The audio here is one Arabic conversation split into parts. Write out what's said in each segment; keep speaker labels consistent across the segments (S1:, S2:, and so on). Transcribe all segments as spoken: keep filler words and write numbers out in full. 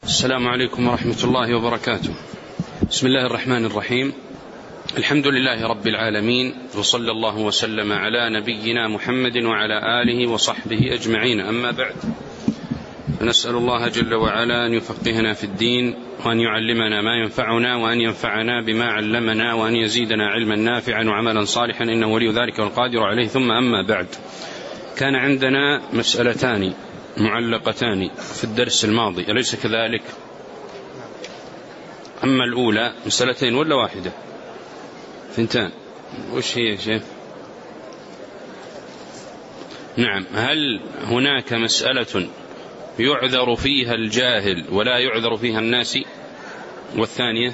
S1: السلام عليكم ورحمة الله وبركاته. بسم الله الرحمن الرحيم. الحمد لله رب العالمين، وصلى الله وسلم على نبينا محمد وعلى آله وصحبه أجمعين، أما بعد، فنسأل الله جل وعلا أن يفقهنا في الدين، وأن يعلمنا ما ينفعنا، وأن ينفعنا بما علمنا، وأن يزيدنا علما نافعا وعملا صالحا، إنه ولي ذلك والقادر عليه. ثم أما بعد، كان عندنا مسألتان معلقتان في الدرس الماضي، أليس كذلك؟ أما الأولى مسألتين ولا واحدة؟ ثنتان. وش هي يا شيخ؟ نعم. هل هناك مسألة يعذر فيها الجاهل ولا يعذر فيها الناس؟ والثانية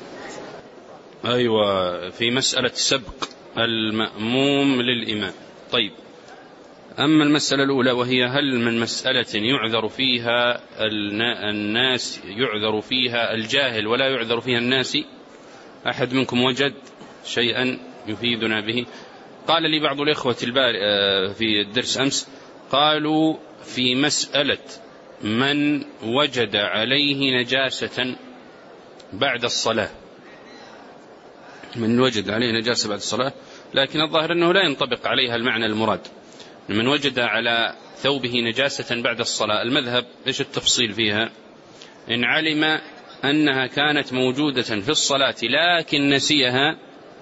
S1: أيوة، في مسألة سبق المأموم للإمام. طيب، أما المسألة الأولى وهي هل من مسألة يعذر فيها الناس يعذر فيها الجاهل ولا يعذر فيها الناس؟ أحد منكم وجد شيئا يفيدنا به؟ قال لي بعض الإخوة في الدرس أمس، قالوا في مسألة من وجد عليه نجاسة بعد الصلاة، من وجد عليه نجاسة بعد الصلاة، لكن الظاهر أنه لا ينطبق عليها المعنى المراد. من وجد على ثوبه نجاسة بعد الصلاة، المذهب إيش التفصيل فيها؟ إن علم أنها كانت موجودة في الصلاة لكن نسيها،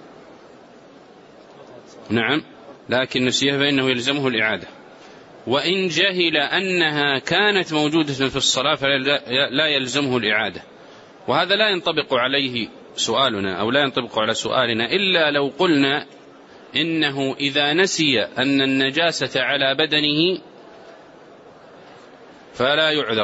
S1: نعم، لكن نسيها فإنه يلزمه الإعادة. وإن جهل أنها كانت موجودة في الصلاة فلا يلزمه الإعادة. وهذا لا ينطبق عليه سؤالنا، أو لا ينطبق على سؤالنا، إلا لو قلنا إنه إذا نسي أن النجاسة على بدنه فلا يعذر،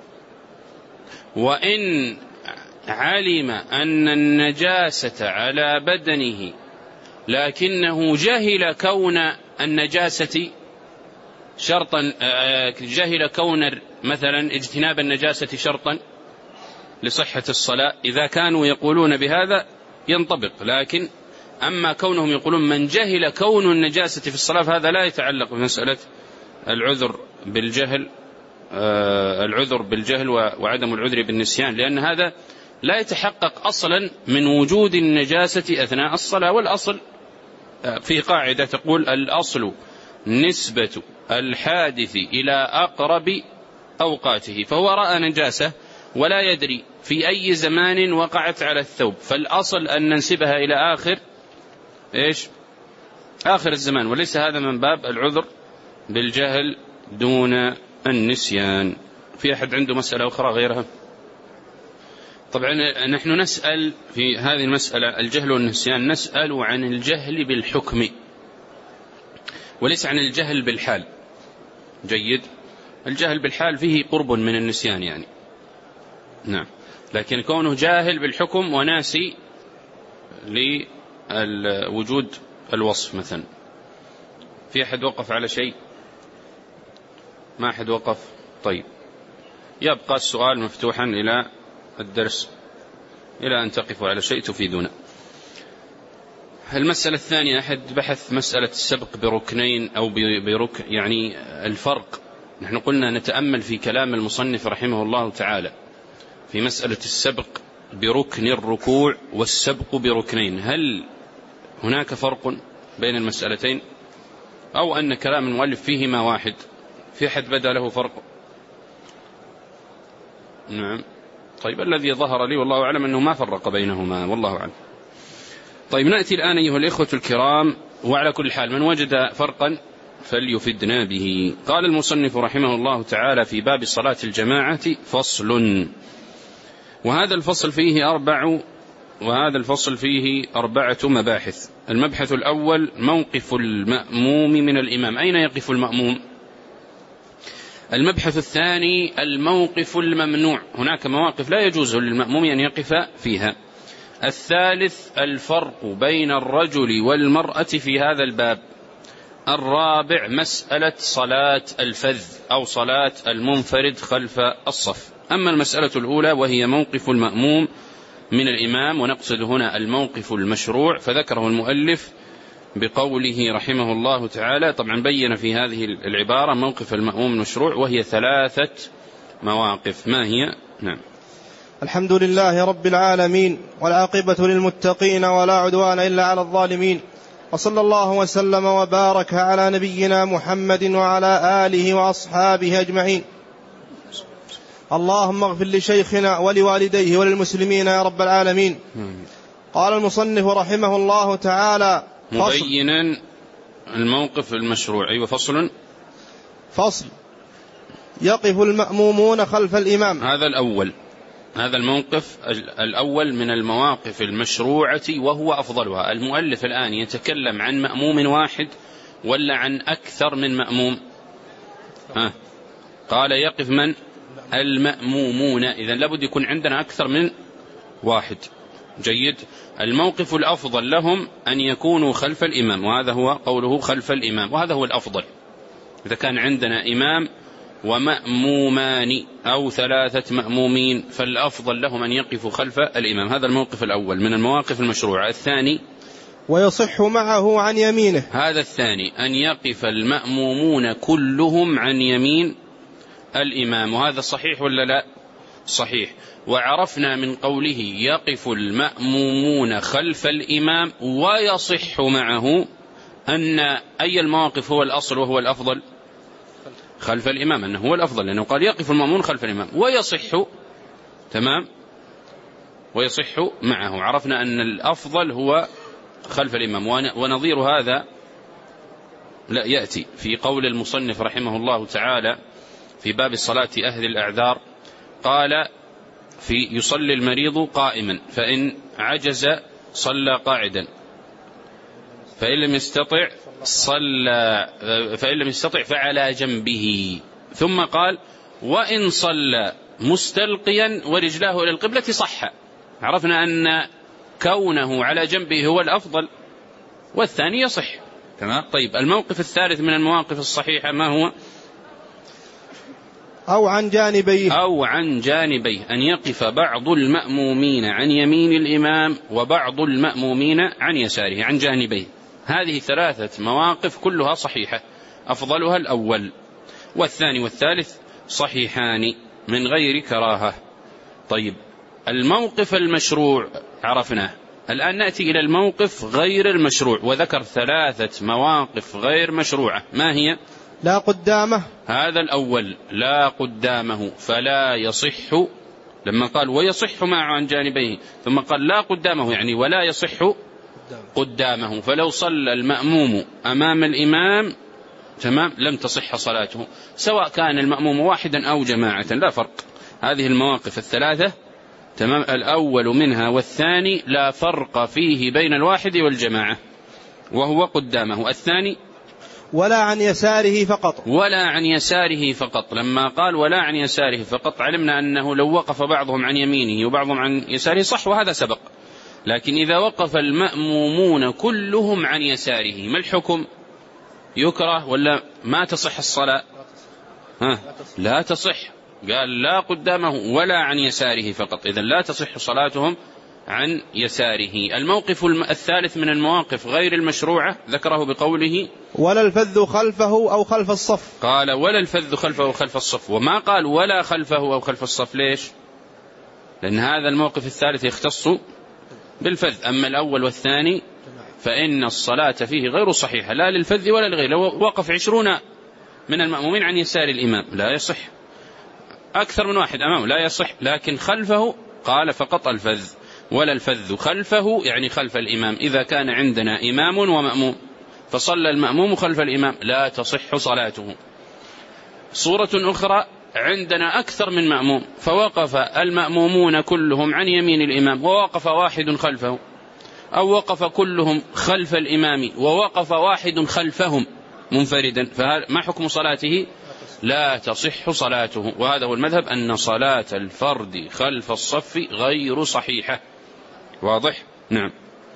S1: وإن علم أن النجاسة على بدنه لكنه جهل كون النجاسة شرطا، جهل كون مثلا اجتناب النجاسة شرطا لصحة الصلاة، إذا كانوا يقولون بهذا ينطبق. لكن أما كونهم يقولون من جهل كون النجاسة في الصلاة فهذا لا يتعلق بمسألة العذر بالجهل، العذر بالجهل وعدم العذر بالنسيان، لأن هذا لا يتحقق أصلا من وجود النجاسة أثناء الصلاة. والأصل في قاعدة تقول الأصل نسبة الحادث إلى أقرب أوقاته، فهو رأى نجاسة ولا يدري في أي زمان وقعت على الثوب، فالأصل أن ننسبها إلى آخر إيش؟ آخر الزمان، وليس هذا من باب العذر بالجهل دون النسيان. في أحد عنده مسألة أخرى غيرها؟ طبعا نحن نسأل في هذه المسألة الجهل والنسيان، نسأل عن الجهل بالحكم وليس عن الجهل بالحال. جيد، الجهل بالحال فيه قرب من النسيان يعني، نعم، لكن كونه جاهل بالحكم وناسي لوجود الوصف مثلا. في أحد وقف على شيء؟ ما أحد وقف؟ طيب، يبقى السؤال مفتوحا إلى الدرس، إلى أن تقفوا على شيء تفيدون. المسألة الثانية، أحد بحث مسألة السبق بركنين أو بركن، يعني الفرق. نحن قلنا نتأمل في كلام المصنف رحمه الله تعالى في مسألة السبق بركن الركوع والسبق بركنين، هل هناك فرق بين المسألتين أو أن كلام المؤلف فيهما واحد؟ في أحد بدأ له فرق؟ نعم. طيب، الذي ظهر لي والله أعلم أنه ما فرق بينهما، والله أعلم. طيب، نأتي الآن أيها الإخوة الكرام، وعلى كل حال من وجد فرقا فليفدنا به. قال المصنف رحمه الله تعالى في باب صلاة الجماعة فصل، وهذا الفصل فيه أربع وهذا الفصل فيه أربعة مباحث. المبحث الأول موقف المأموم من الإمام، أين يقف المأموم؟ المبحث الثاني الموقف الممنوع، هناك مواقف لا يجوز للمأموم أن يقف فيها. الثالث الفرق بين الرجل والمرأة في هذا الباب. الرابع مسألة صلاة الفذ أو صلاة المنفرد خلف الصف. أما المسألة الأولى وهي موقف المأموم من الإمام، ونقصد هنا الموقف المشروع، فذكره المؤلف بقوله رحمه الله تعالى. طبعا بين في هذه العبارة موقف المأموم المشروع، وهي ثلاثة مواقف. ما هي؟ نعم.
S2: الحمد لله رب العالمين، والعاقبة للمتقين، ولا عدوان إلا على الظالمين، وصلى الله وسلم وبارك على نبينا محمد وعلى آله وأصحابه أجمعين. اللهم اغفر لشيخنا ولوالديه وللمسلمين يا رب العالمين. قال المصنف رحمه الله تعالى
S1: مبينا الموقف المشروع. أيوة فصل
S2: فصل يقف المأمومون خلف الإمام.
S1: هذا الأول، هذا الموقف الأول من المواقف المشروعة وهو أفضلها. المؤلف الآن يتكلم عن مأموم واحد ولا عن أكثر من مأموم؟ ها. قال يقف من؟ المأمومون. إذن لابد يكون عندنا أكثر من واحد. جيد. الموقف الأفضل لهم أن يكونوا خلف الإمام، وهذا هو قوله خلف الإمام، وهذا هو الأفضل. إذا كان عندنا إمام ومأمومان أو ثلاثة مأمومين فالأفضل لهم أن يقفوا خلف الإمام. هذا الموقف الأول من المواقف المشروعة. الثاني
S2: ويصح معه عن يمينه.
S1: هذا الثاني أن يقف المأمومون كلهم عن يمين الإمام، وهذا صحيح ولا لا؟ صحيح. وعرفنا من قوله يقف المأمومون خلف الإمام ويصح معه أن أي المواقف هو الأصل وهو الأفضل؟ خلف الإمام، أنه هو الأفضل، لأنه قال يقف المأمون خلف الإمام ويصح. تمام. ويصح معه. عرفنا أن الأفضل هو خلف الإمام. ونظير هذا لا يأتي في قول المصنف رحمه الله تعالى في باب الصلاة أهل الأعذار. قال في يصلي المريض قائما فإن عجز صلى قاعدا، فإن لم يستطع صلى فإن لم يستطع فعلى جنبه. ثم قال وإن صلى مستلقيا ورجلاه إلى القبلة صح. عرفنا أن كونه على جنبه هو الأفضل والثاني يصح. تمام. طيب الموقف الثالث من المواقف الصحيحة ما هو؟
S2: أو عن جانبيه.
S1: أو عن جانبيه، أن يقف بعض المأمومين عن يمين الإمام وبعض المأمومين عن يساره، عن جانبيه. هذه ثلاثة مواقف كلها صحيحة، أفضلها الأول، والثاني والثالث صحيحان من غير كراهة. طيب الموقف المشروع عرفناه، الآن نأتي إلى الموقف غير المشروع، وذكر ثلاثة مواقف غير مشروعة. ما هي؟
S2: لا قدامه.
S1: هذا الأول لا قدامه فلا يصح. لما قال ويصح معه عن جانبيه ثم قال لا قدامه، يعني ولا يصح قدامه. فلو صلى المأموم أمام الإمام تمام لم تصح صلاته، سواء كان المأموم واحدا أو جماعة لا فرق. هذه المواقف الثلاثة تمام، الأول منها والثاني لا فرق فيه بين الواحد والجماعة وهو قدامه. الثاني
S2: ولا عن يساره فقط.
S1: ولا عن يساره فقط. لما قال ولا عن يساره فقط علمنا أنه لو وقف بعضهم عن يمينه وبعضهم عن يساره صح، وهذا سبق. لكن إذا وقف المأمومون كلهم عن يساره ما الحكم؟ يكره ولا ما تصح الصلاة؟ ها؟ لا تصح. قال لا قدامه ولا عن يساره فقط، إذن لا تصح صلاتهم عن يساره. الموقف الثالث من المواقف غير المشروعة ذكره بقوله
S2: ولا الفذ خلفه أو خلف الصف.
S1: قال ولا الفذ خلفه أو خلف الصف، وما قال ولا خلفه أو خلف الصف. ليش؟ لأن هذا الموقف الثالث يختص بالفذ، أما الأول والثاني فإن الصلاة فيه غير صحيحة لا للفذ ولا لغيره. لو وقف عشرون من المأمومين عن يسار الإمام لا يصح، أكثر من واحد أمامه لا يصح، لكن خلفه قال فقط الفذ. ولا الفذ خلفه يعني خلف الإمام. إذا كان عندنا إمام ومأموم فصلى المأموم خلف الإمام لا تصح صلاته. صورة أخرى عندنا أكثر من مأموم فوقف المأمومون كلهم عن يمين الإمام ووقف واحد خلفه، أو وقف كلهم خلف الإمام ووقف واحد خلفهم منفردا، فما حكم صلاته؟ لا تصح صلاته. وهذا هو المذهب، أن صلاة الفرد خلف الصف غير صحيحة. واضح؟ نعم.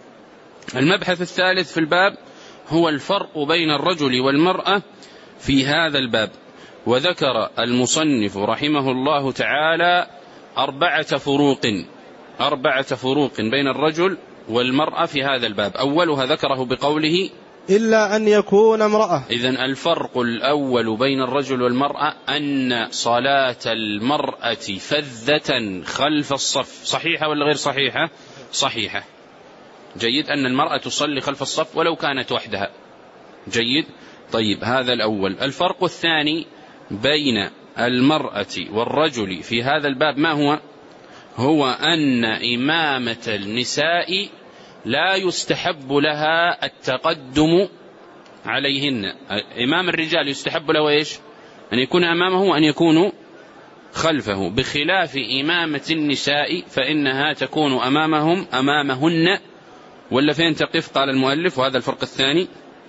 S1: المبحث الثالث في الباب هو الفرق بين الرجل والمرأة في هذا الباب. وذكر المصنف رحمه الله تعالى أربعة فروق أربعة فروق بين الرجل والمرأة في هذا الباب. أولها ذكره بقوله
S2: إلا أن يكون امرأة.
S1: إذن الفرق الأول بين الرجل والمرأة أن صلاة المرأة فذة خلف الصف صحيحة ولا غير صحيحة؟ صحيحة. جيد. أن المرأة تصلي خلف الصف ولو كانت وحدها. جيد. طيب هذا الأول. الفرق الثاني بين المرأة والرجل في هذا الباب ما هو؟ هو أن إمامة النساء لا يستحب لها التقدم عليهن. إمام الرجال يستحب له إيش؟ أن يكون أمامه وأن يكونوا خلفه، بخلاف إمامة النساء فإنها تكون أمامهم أمامهن. ولا فين تقف؟ قال المؤلف وهذا الفرق الثاني.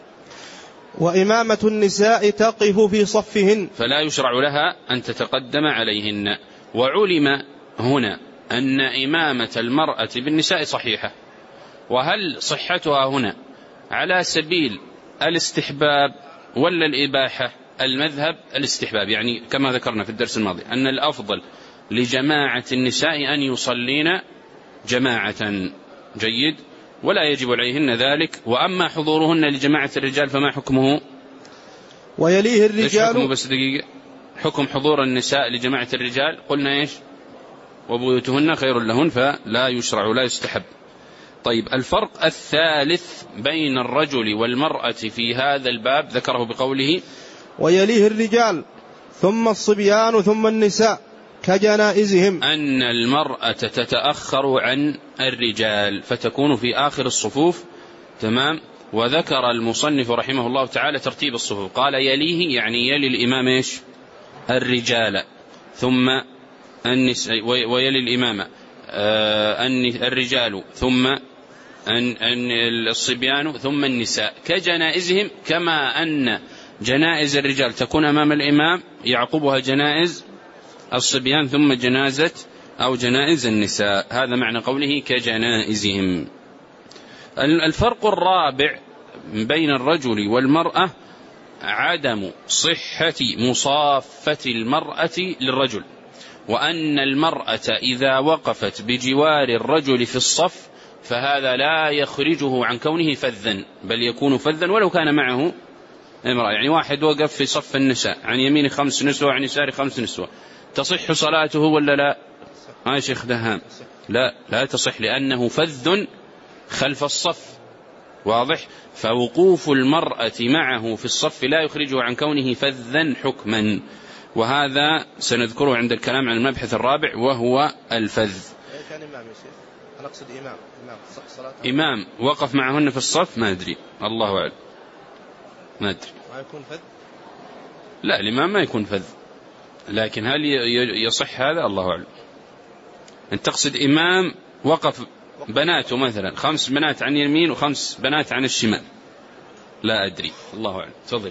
S2: وإمامة النساء تقف في صفهن
S1: فلا يشرع لها أن تتقدم عليهن. وعلم هنا أن إمامة المرأة بالنساء صحيحة. وهل صحتها هنا على سبيل الاستحباب ولا الإباحة؟ المذهب الاستحباب، يعني كما ذكرنا في الدرس الماضي أن الأفضل لجماعة النساء أن يصلين جماعة. جيد. ولا يجب عليهن ذلك. وأما حضورهن لجماعة الرجال فما حكمه؟
S2: ويليه الرجال.
S1: حكمه بس دقيقة. حكم حضور النساء لجماعة الرجال قلنا إيش؟ وبيوتهن خير لهن، فلا يشرع ولا يستحب. طيب الفرق الثالث بين الرجل والمرأة في هذا الباب ذكره بقوله
S2: ويليه الرجال ثم الصبيان ثم النساء كجنائزهم،
S1: أن المرأة تتأخر عن الرجال فتكون في آخر الصفوف. تمام. وذكر المصنف رحمه الله تعالى ترتيب الصفوف، قال يليه يعني يلي الإمام إيش؟ الرجال، ثم النساء، ويلي الإمامة الرجال، ثم الصبيان، ثم النساء كجنائزهم. كما أن جنائز الرجال تكون أمام الإمام يعقبها جنائز الصبيان ثم جنازة أو جنائز النساء. هذا معنى قوله كجنائزهم. الفرق الرابع بين الرجل والمرأة عدم صحة مصافة المرأة للرجل، وأن المرأة إذا وقفت بجوار الرجل في الصف فهذا لا يخرجه عن كونه فذا، بل يكون فذا ولو كان معه امرأة. يعني واحد وقف في صف النساء، عن يمينه خمس نسوة وعن يساره خمس نسوة، تصح صلاته ولا لا؟ ما شيخ دهام، لا لا تصح، لأنه فذ خلف الصف. واضح؟ فوقوف المرأة معه في الصف لا يخرجه عن كونه فذا حكما، وهذا سنذكره عند الكلام عن المبحث الرابع وهو الفذ.
S2: كان إمام يا شيخ، أنا أقصد إمام إمام صح صلاة
S1: إمام وقف معهن في الصف، ما أدري، الله أعلم، ما أدري.
S2: ما يكون فذ؟
S1: لا، الإمام ما يكون فذ، لكن هل يصح هذا؟ الله أعلم. أن تقصد إمام وقف بناته مثلا خمس بنات عن اليمين وخمس بنات عن الشمال، لا أدري، الله أعلم. تفضل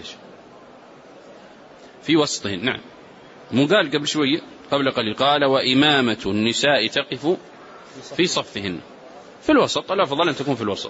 S1: في وسطهن. نعم، مو قال قبل شوية قبل قليل قال وإمامة النساء تقف في صفهن في الوسط، الأفضل أن تكون في الوسط.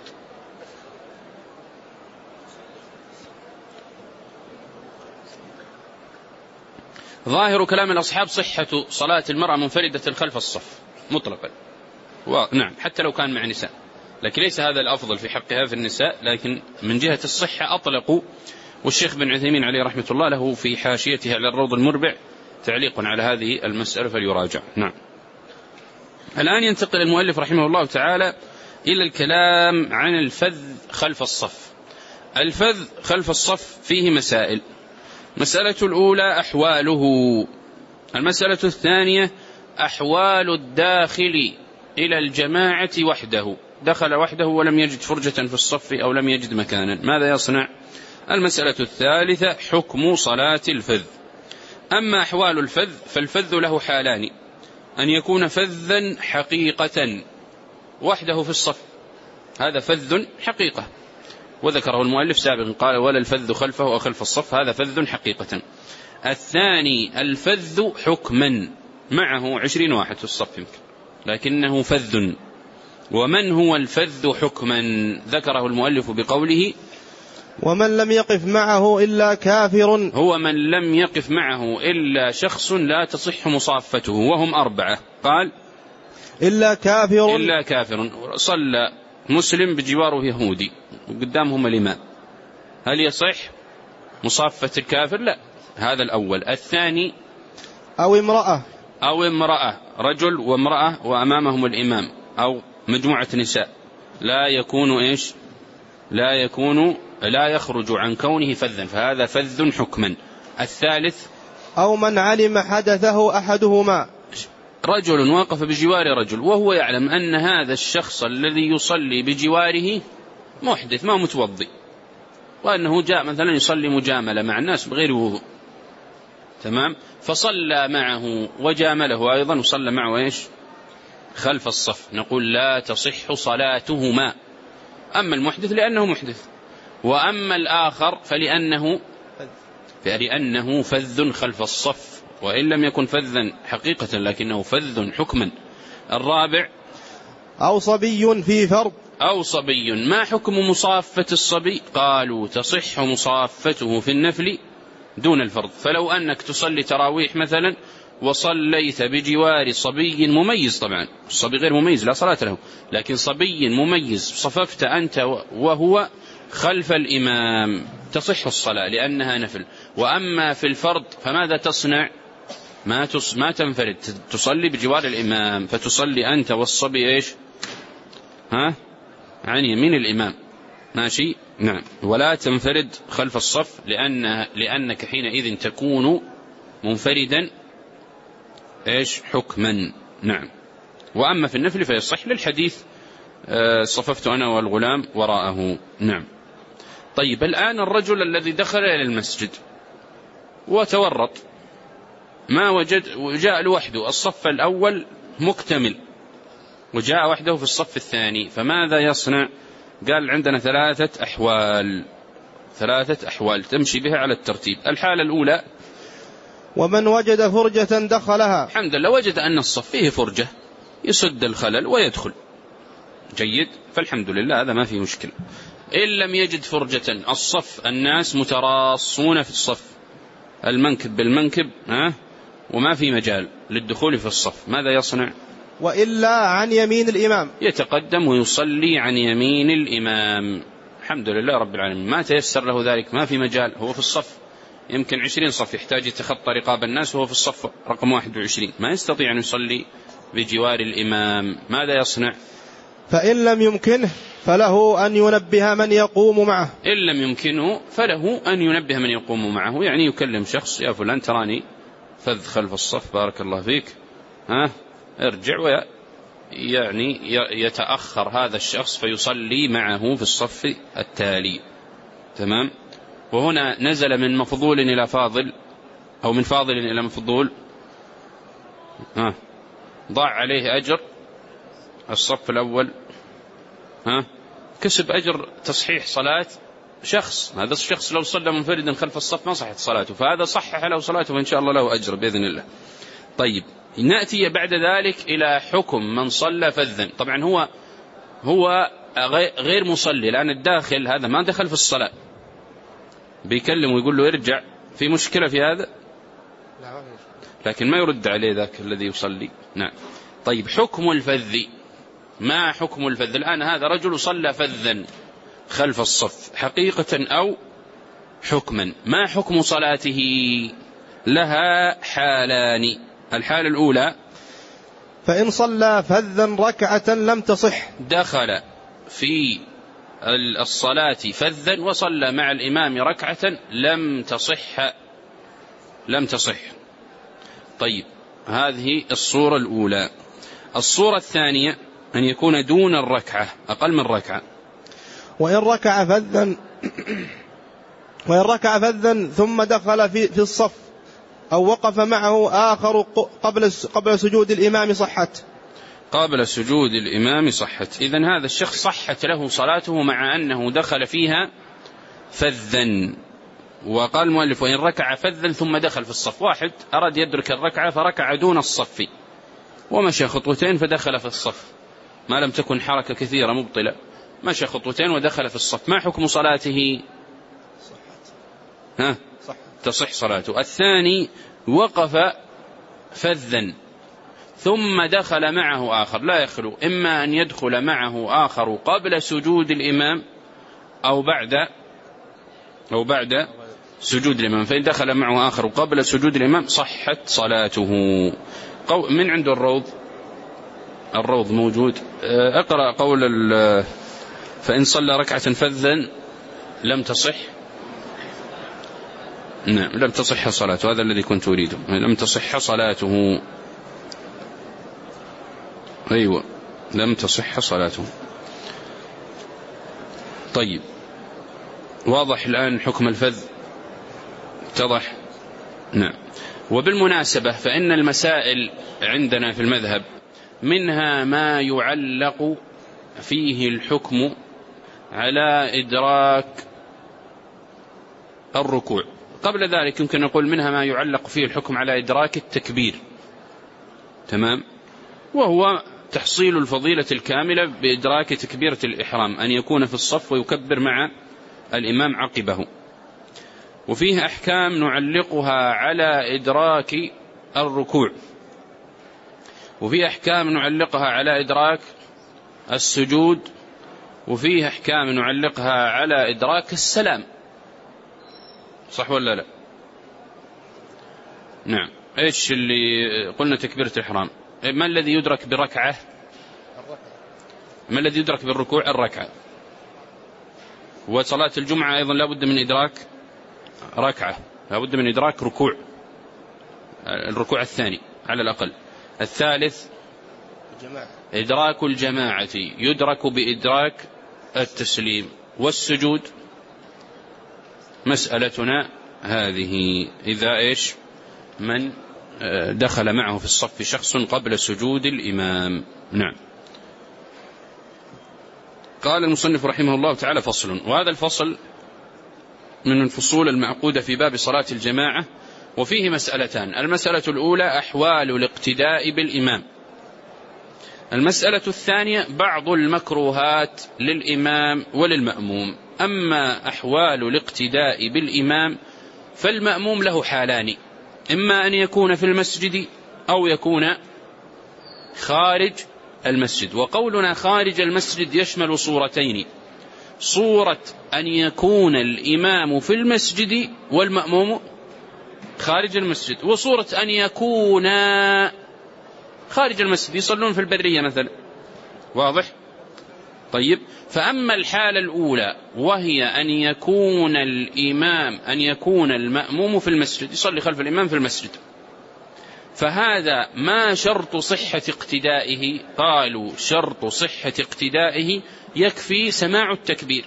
S1: ظاهر كلام الأصحاب صحة صلاة المرأة منفردة خلف الصف مطلقا، نعم، حتى لو كان مع نساء، لكن ليس هذا الأفضل في حقها في النساء، لكن من جهة الصحة أطلقوا. والشيخ بن عثيمين عليه رحمة الله له في حاشيته على الروض المربع تعليق على هذه المسألة فليراجع. نعم. الآن ينتقل المؤلف رحمه الله تعالى إلى الكلام عن الفذ خلف الصف. الفذ خلف الصف فيه مسائل. مسألة الأولى أحواله، المسألة الثانية أحوال الداخل إلى الجماعة وحده، دخل وحده ولم يجد فرجة في الصف أو لم يجد مكانا، ماذا يصنع؟ المسألة الثالثة حكم صلاة الفذ. أما أحوال الفذ فالفذ له حالان: أن يكون فذا حقيقة وحده في الصف، هذا فذ حقيقة، وذكره المؤلف سابقا قال ولا الفذ خلفه أو خلف الصف، هذا فذ حقيقة. الثاني الفذ حكما، معه عشرين واحد في الصف يمكن لكنه فذ. ومن هو الفذ حكما؟ ذكره المؤلف بقوله
S2: ومن لم يقف معه إلا كافر،
S1: هو من لم يقف معه إلا شخص لا تصح مصافته، وهم أربعة، قال
S2: إلا كافر،
S1: إلا كافر. صلى مسلم بجواره يهودي وقدامهم الإمام، هل يصح مصافة الكافر؟ لا، هذا الأول. الثاني
S2: أو امرأة
S1: أو امرأة، رجل وامرأة وأمامهم الإمام، أو مجموعة نساء، لا يكون إيش لا يكون لا يخرج عن كونه فذا، فهذا فذ حكما. الثالث
S2: أو من علم حدثه أحدهما،
S1: رجل وقف بجوار رجل وهو يعلم أن هذا الشخص الذي يصلي بجواره محدث ما متوضي، وأنه جاء مثلا يصلي مجاملة مع الناس بغير وضوء، تمام، فصلى معه وجامله أيضا وصلى معه إيش خلف الصف، نقول لا تصح صلاتهما. أما المحدث لأنه محدث، وأما الآخر فلأنه فلأنه فذ خلف الصف، وإن لم يكن فذا حقيقة لكنه فذ حكما. الرابع
S2: أو صبي في فرض،
S1: أو صبي. ما حكم مصافة الصبي؟ قالوا تصح مصافته في النفل دون الفرض. فلو أنك تصلي تراويح مثلا وصليت بجوار صبي مميز، طبعا الصبي غير مميز لا صلاة له، لكن صبي مميز صففت أنت وهو خلف الإمام تصح الصلاة لأنها نفل. وأما في الفرض فماذا تصنع؟ ما, تص... ما تنفرد، تصلي بجوار الإمام، فتصلي أنت والصبي إيش ها عن يمين الإمام، ماشي، نعم، ولا تنفرد خلف الصف، لأن... لأنك حينئذ تكون منفردا إيش حكما، نعم. وأما في النفل فيصح للحديث آه صففت أنا والغلام وراءه، نعم. طيب الآن الرجل الذي دخل إلى المسجد وتورط ما وجد، وجاء لوحده الصف الأول مكتمل وجاء وحده في الصف الثاني، فماذا يصنع؟ قال عندنا ثلاثة أحوال ثلاثة أحوال تمشي بها على الترتيب. الحالة الأولى
S2: ومن وجد فرجة دخلها،
S1: الحمد لله وجد أن الصف فيه فرجة يسد الخلل ويدخل، جيد، فالحمد لله هذا ما فيه مشكلة. إن لم يجد فرجة، الصف الناس متراصون في الصف المنكب بالمنكب ها وما في مجال للدخول في الصف، ماذا يصنع؟
S2: وإلا عن يمين الإمام،
S1: يتقدم ويصلي عن يمين الإمام. الحمد لله رب العالمين، ما تيسر له ذلك، ما في مجال، هو في الصف يمكن عشرين صف يحتاج يتخطى رقاب الناس وهو في الصف رقم واحد وعشرين، ما يستطيع أن يصلي بجوار الإمام، ماذا يصنع؟
S2: فإن لم يمكنه فله أن ينبه من يقوم معه،
S1: إن لم يمكنه فله أن ينبه من يقوم معه، يعني يكلم شخص يا فلان تراني فذ خلف الصف بارك الله فيك، ها ارجع، ويعني يعني يتأخر هذا الشخص فيصلي معه في الصف التالي، تمام. وهنا نزل من مفضول إلى فاضل أو من فاضل إلى مفضول، ها ضاع عليه أجر الصف الأول، ها كسب أجر تصحيح صلاة شخص، هذا الشخص لو صلى منفردا خلف الصف ما صحت صلاته، فهذا صحح له صلاته وإن شاء الله له أجر بإذن الله. طيب نأتي بعد ذلك إلى حكم من صلى فذا. طبعا هو هو غير مصلي، لأن الداخل هذا ما دخل في الصلاة، بيكلم ويقول له ارجع، في مشكلة في هذا؟ لكن ما يرد عليه ذاك الذي يصلي، نعم. طيب حكم الفذ، ما حكم الفذ؟ الآن هذا رجل صلى فذا خلف الصف حقيقة أو حكما، ما حكم صلاته؟ لها حالان. الحالة الأولى
S2: فإن صلى فذا ركعة لم تصح،
S1: دخل في الصلاة فذا وصلى مع الإمام ركعة لم تصح لم تصح طيب هذه الصورة الأولى. الصورة الثانية أن يكون دون الركعة، أقل من ركعة.
S2: وإن ركع فذا وإن ركع فذا ثم دخل في, في الصف أو وقف معه آخر قبل قبل سجود الإمام صحت
S1: قبل سجود الإمام صحت إذن هذا الشخص صحت له صلاته مع أنه دخل فيها فذا. وقال المؤلف وإن ركع فذا ثم دخل في الصف، واحد أراد يدرك الركعة فركع دون الصف ومشى خطوتين فدخل في الصف، ما لم تكن حركة كثيرة مبطلة، مشى خطوتين ودخل في الصف، ما حكم صلاته؟ ها؟ تصح صلاته. الثاني وقف فذا ثم دخل معه آخر، لا يخلو، إما أن يدخل معه آخر قبل سجود الإمام أو بعد أو بعد سجود الإمام، فإن دخل معه آخر قبل سجود الإمام صحت صلاته. من عنده الروض؟ الروض موجود. اقرأ قول فإن صلى ركعة فذا لم تصح. نعم لم تصح صلاته، هذا الذي كنت أريده، لم تصح صلاته. أيوة لم تصح صلاته. طيب واضح الآن حكم الفذ؟ اتضح؟ نعم. وبالمناسبة فإن المسائل عندنا في المذهب منها ما يعلق فيه الحكم على إدراك الركوع. قبل ذلك يمكن نقول منها ما يعلق فيه الحكم على إدراك التكبير، تمام، وهو تحصيل الفضيلة الكاملة بإدراك تكبيرة الإحرام، أن يكون في الصف ويكبر مع الإمام عقبه. وفيه أحكام نعلقها على إدراك الركوع، وفيه أحكام نعلقها على إدراك السجود، وفيه أحكام نعلقها على إدراك السلام. صح ولا لا؟ نعم. إيش اللي قلنا تكبيرة الإحرام؟ ما الذي يدرك بركعة؟ ما الذي يدرك بالركوع؟ الركعة. وصلاة الجمعة أيضا لا بد من إدراك ركعة، لا بد من إدراك ركوع، الركوع الثاني على الأقل. الثالث إدراك الجماعة يدرك بإدراك التسليم. والسجود مسألتنا هذه إذا إيش من دخل معه في الصف شخص قبل سجود الإمام. نعم. قال المصنف رحمه الله تعالى فصل، وهذا الفصل من الفصول المعقودة في باب صلاة الجماعة، وفيه مسألتان. المسألة الأولى أحوال الاقتداء بالإمام. المسألة الثانية بعض المكروهات للإمام وللمأموم. أما أحوال الاقتداء بالإمام فالمأموم له حالان، إما أن يكون في المسجد أو يكون خارج المسجد. وقولنا خارج المسجد يشمل صورتين: صورة أن يكون الإمام في المسجد والمأموم خارج المسجد، وصورة أن يكون خارج المسجد يصلون في البرية مثلا. واضح؟ طيب، فأما الحالة الأولى وهي أن يكون الإمام أن يكون المأموم في المسجد يصلي خلف الإمام في المسجد، فهذا ما شرط صحة اقتدائه؟ قالوا شرط صحة اقتدائه يكفي سماع التكبير.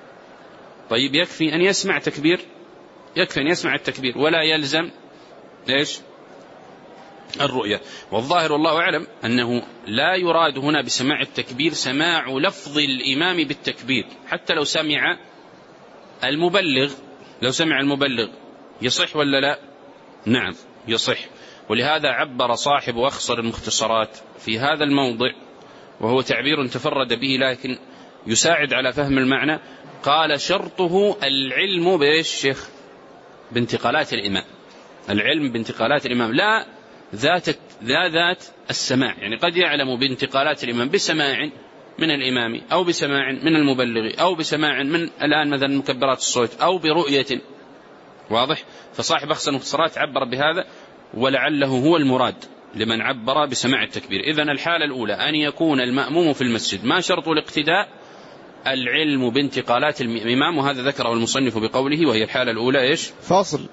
S1: طيب يكفي أن يسمع تكبير، يكفي أن يسمع التكبير ولا يلزم إيش؟ الرؤية. والظاهر والله أعلم أنه لا يراد هنا بسماع التكبير سماع لفظ الإمام بالتكبير، حتى لو سمع المبلغ، لو سمع المبلغ يصح ولا لا؟ نعم يصح. ولهذا عبر صاحب أخصر المختصرات في هذا الموضع، وهو تعبير تفرد به لكن يساعد على فهم المعنى. قال شرطه العلم بإيش شيخ؟ بانتقالات الإمام، العلم بانتقالات الإمام، لا ذات لا ذات السماع. يعني قد يعلم بانتقالات الإمام بسماع من الإمام أو بسماع من المبلغ أو بسماع من الآن مثلا مكبرات الصوت أو برؤية. واضح؟ فصاحب أخصر المختصرات عبر بهذا، ولعله هو المراد لمن عبر بسماع التكبير. إذن الحالة الأولى أن يكون المأموم في المسجد، ما شرط الاقتداء؟ العلم بانتقالات الإمام، وهذا ذكره المصنف بقوله وهي الحالة الأولى إيش؟
S2: فاصل.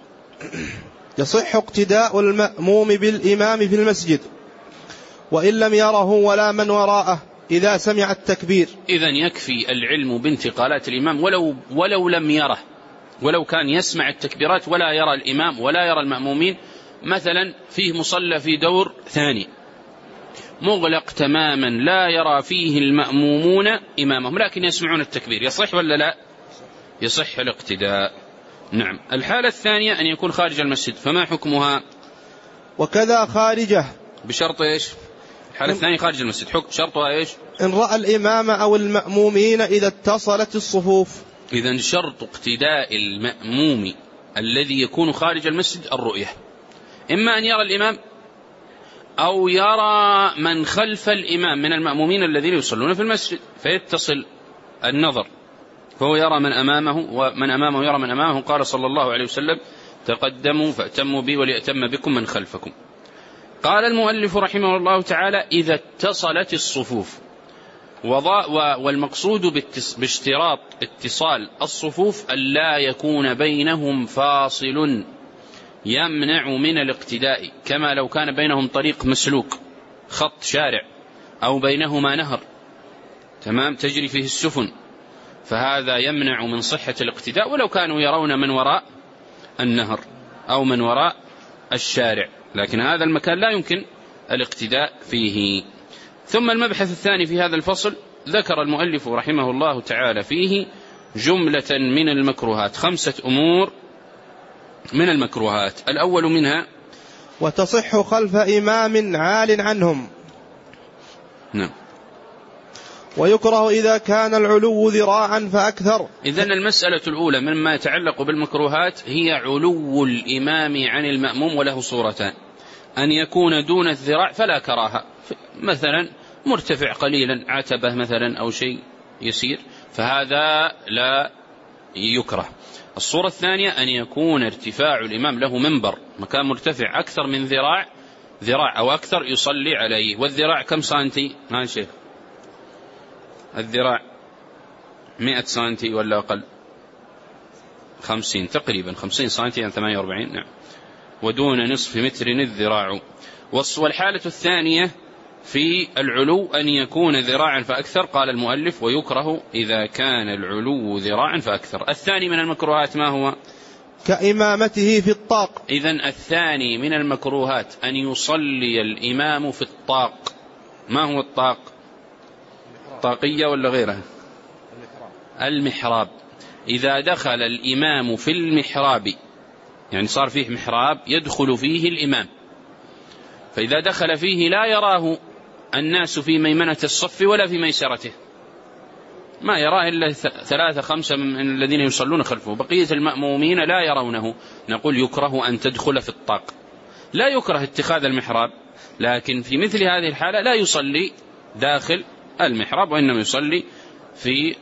S2: يصح اقتداء المأموم بالإمام في المسجد وإن لم يره ولا من وراءه إذا سمع التكبير.
S1: إذن يكفي العلم بانتقالات الإمام ولو, ولو لم يره، ولو كان يسمع التكبيرات ولا يرى الإمام ولا يرى المأمومين. مثلا فيه مصلى في دور ثاني مغلق تماما لا يرى فيه المأمومون إمامهم لكن يسمعون التكبير، يصح ولا لا؟ يصح الاقتداء. نعم. الحالة الثانية أن يكون خارج المسجد، فما حكمها؟
S2: وكذا خارجه
S1: بشرط إيش؟ الحالة الثانية خارج المسجد حكم شرطها إيش؟
S2: إن رأى الإمام أو المأمومين إذا اتصلت الصفوف.
S1: إذن شرط اقتداء المأموم الذي يكون خارج المسجد الرؤية، إما أن يرى الإمام أو يرى من خلف الإمام من المأمومين الذين يصلون في المسجد فيتصل النظر. فهو يرى من أمامه ومن أمامه يرى من أمامه. قال صلى الله عليه وسلم تقدموا فأتموا بي وليأتم بكم من خلفكم. قال المؤلف رحمه الله تعالى إذا اتصلت الصفوف، والمقصود باشتراط اتصال الصفوف ألا يكون بينهم فاصل يمنع من الاقتداء، كما لو كان بينهم طريق مسلوك خط شارع أو بينهما نهر تمام تجري فيه السفن، فهذا يمنع من صحة الاقتداء ولو كانوا يرون من وراء النهر أو من وراء الشارع، لكن هذا المكان لا يمكن الاقتداء فيه. ثم المبحث الثاني في هذا الفصل ذكر المؤلف رحمه الله تعالى فيه جملة من المكروهات، خمسة أمور من المكروهات. الأول منها
S2: وتصح خلف إمام عال عنهم.
S1: نعم.
S2: ويكره إذا كان العلو ذراعا فأكثر.
S1: إذن المسألة الأولى مما يتعلق بالمكروهات هي علو الإمام عن المأموم، وله صورتان: أن يكون دون الذراع فلا كراهة، مثلا مرتفع قليلا عتبة مثلا أو شيء يسير، فهذا لا يكره. الصورة الثانية أن يكون ارتفاع الإمام له منبر مكان مرتفع أكثر من ذراع ذراع أو أكثر يصلي عليه. والذراع كم سنتي؟ ها شيخ، الذراع مئة سنتي ولا أقل؟ خمسين تقريبا، خمسين سنتي يعني ثمانية وأربعين. نعم. ودون نصف متر الذراع. والحالة الثانية في العلو أن يكون ذراعا فأكثر. قال المؤلف ويكره إذا كان العلو ذراعا فأكثر. الثاني من المكروهات ما هو؟
S2: كإمامته في الطاق.
S1: إذن الثاني من المكروهات أن يصلي الإمام في الطاق. ما هو الطاق؟ طاقية ولا غيرها؟ المحراب. إذا دخل الإمام في المحراب، يعني صار فيه محراب يدخل فيه الإمام، فإذا دخل فيه لا يراه الناس في ميمنة الصف ولا في ميسرته، ما يراه إلا ثلاثة خمسة من الذين يصلون خلفه، بقية المأمومين لا يرونه. نقول يكره أن تدخل في الطاق. لا يكره اتخاذ المحراب، لكن في مثل هذه الحالة لا يصلي داخل المحراب، وإنما يصلي في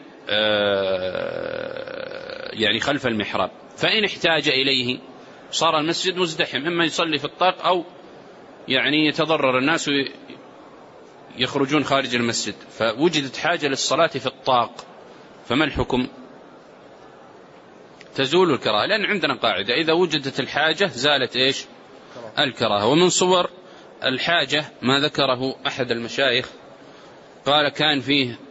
S1: يعني خلف المحراب. فإن احتاج إليه صار المسجد مزدحم، إما يصلي في الطاق أو يعني يتضرر الناس يخرجون خارج المسجد، فوجدت حاجة للصلاة في الطاق، فما الحكم؟ تزول الكراهة، لأن عندنا قاعدة إذا وجدت الحاجة زالت إيش؟ الكراهة. ومن صور الحاجة ما ذكره أحد المشايخ، قال كان فيه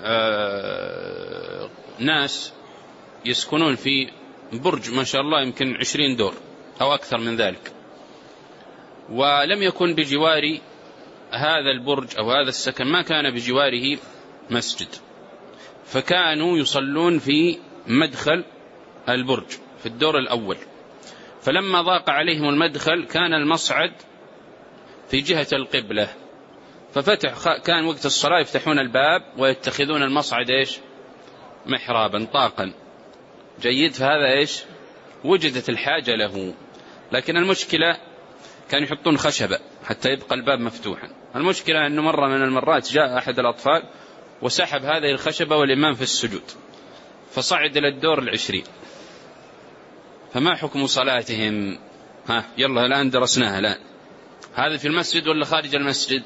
S1: آه ناس يسكنون في برج ما شاء الله يمكن عشرين دور أو أكثر من ذلك، ولم يكن بجوار هذا البرج أو هذا السكن ما كان بجواره مسجد، فكانوا يصلون في مدخل البرج في الدور الأول، فلما ضاق عليهم المدخل كان المصعد في جهة القبلة، ففتح كان وقت الصلاة يفتحون الباب ويتخذون المصعد إيش؟ محرابا طاقا. جيد. فهذا إيش؟ وجدت الحاجة له، لكن المشكلة كان يحطون خشبة حتى يبقى الباب مفتوحا. المشكلة أنه مرة من المرات جاء أحد الأطفال وسحب هذه الخشبة والإمام في السجود، فصعد إلى الدور العشرين، فما حكم صلاتهم؟ ها يلا الآن درسناها. الآن هذا في المسجد ولا خارج المسجد؟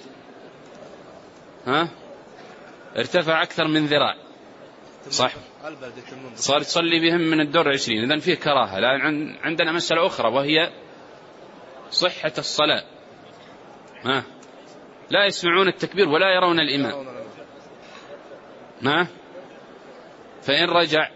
S1: ها ارتفع أكثر من ذراع، صح، صار تصلي بهم من الدور العشرين، إذن فيه كراهة. الآن عندنا مسألة أخرى وهي صحة الصلاة. ها لا يسمعون التكبير ولا يرون الإمام، ها فإن رجع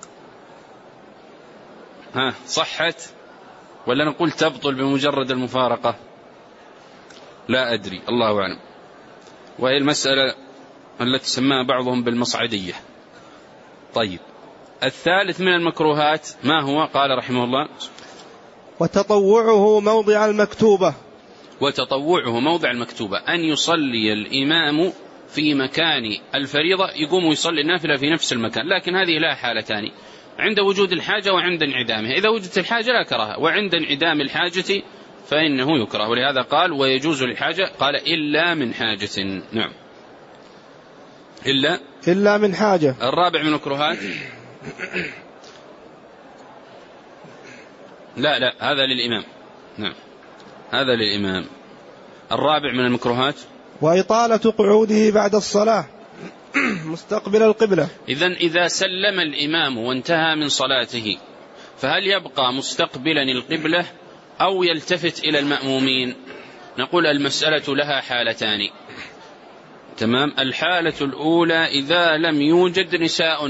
S1: ها صحت ولا نقول تبطل بمجرد المفارقة؟ لا أدري، الله أعلم. وهي المسألة التي سماها بعضهم بالمصعدية. طيب الثالث من المكروهات ما هو؟ قال رحمه الله
S2: وتطوعه موضع المكتوبة.
S1: وتطوعه موضع المكتوبة، أن يصلي الإمام في مكان الفريضة يقوم ويصلي النافلة في نفس المكان، لكن هذه لا حالتان: عند وجود الحاجة وعند انعدامها. إذا وجدت الحاجة لا كراهة، وعند انعدام الحاجة فإنه يكره، ولهذا قال ويجوز للحاجة، قال إلا من حاجة. نعم، إلا
S2: إلا من حاجة.
S1: الرابع من المكروهات لا لا هذا للإمام. نعم هذا للإمام. الرابع من المكروهات
S2: وإطالة قعوده بعد الصلاة مستقبل القبلة.
S1: إذن إذا سلم الإمام وانتهى من صلاته فهل يبقى مستقبلا القبلة أو يلتفت إلى المأمومين؟ نقول المسألة لها حالتان. تمام. الحالة الأولى إذا لم يوجد نساء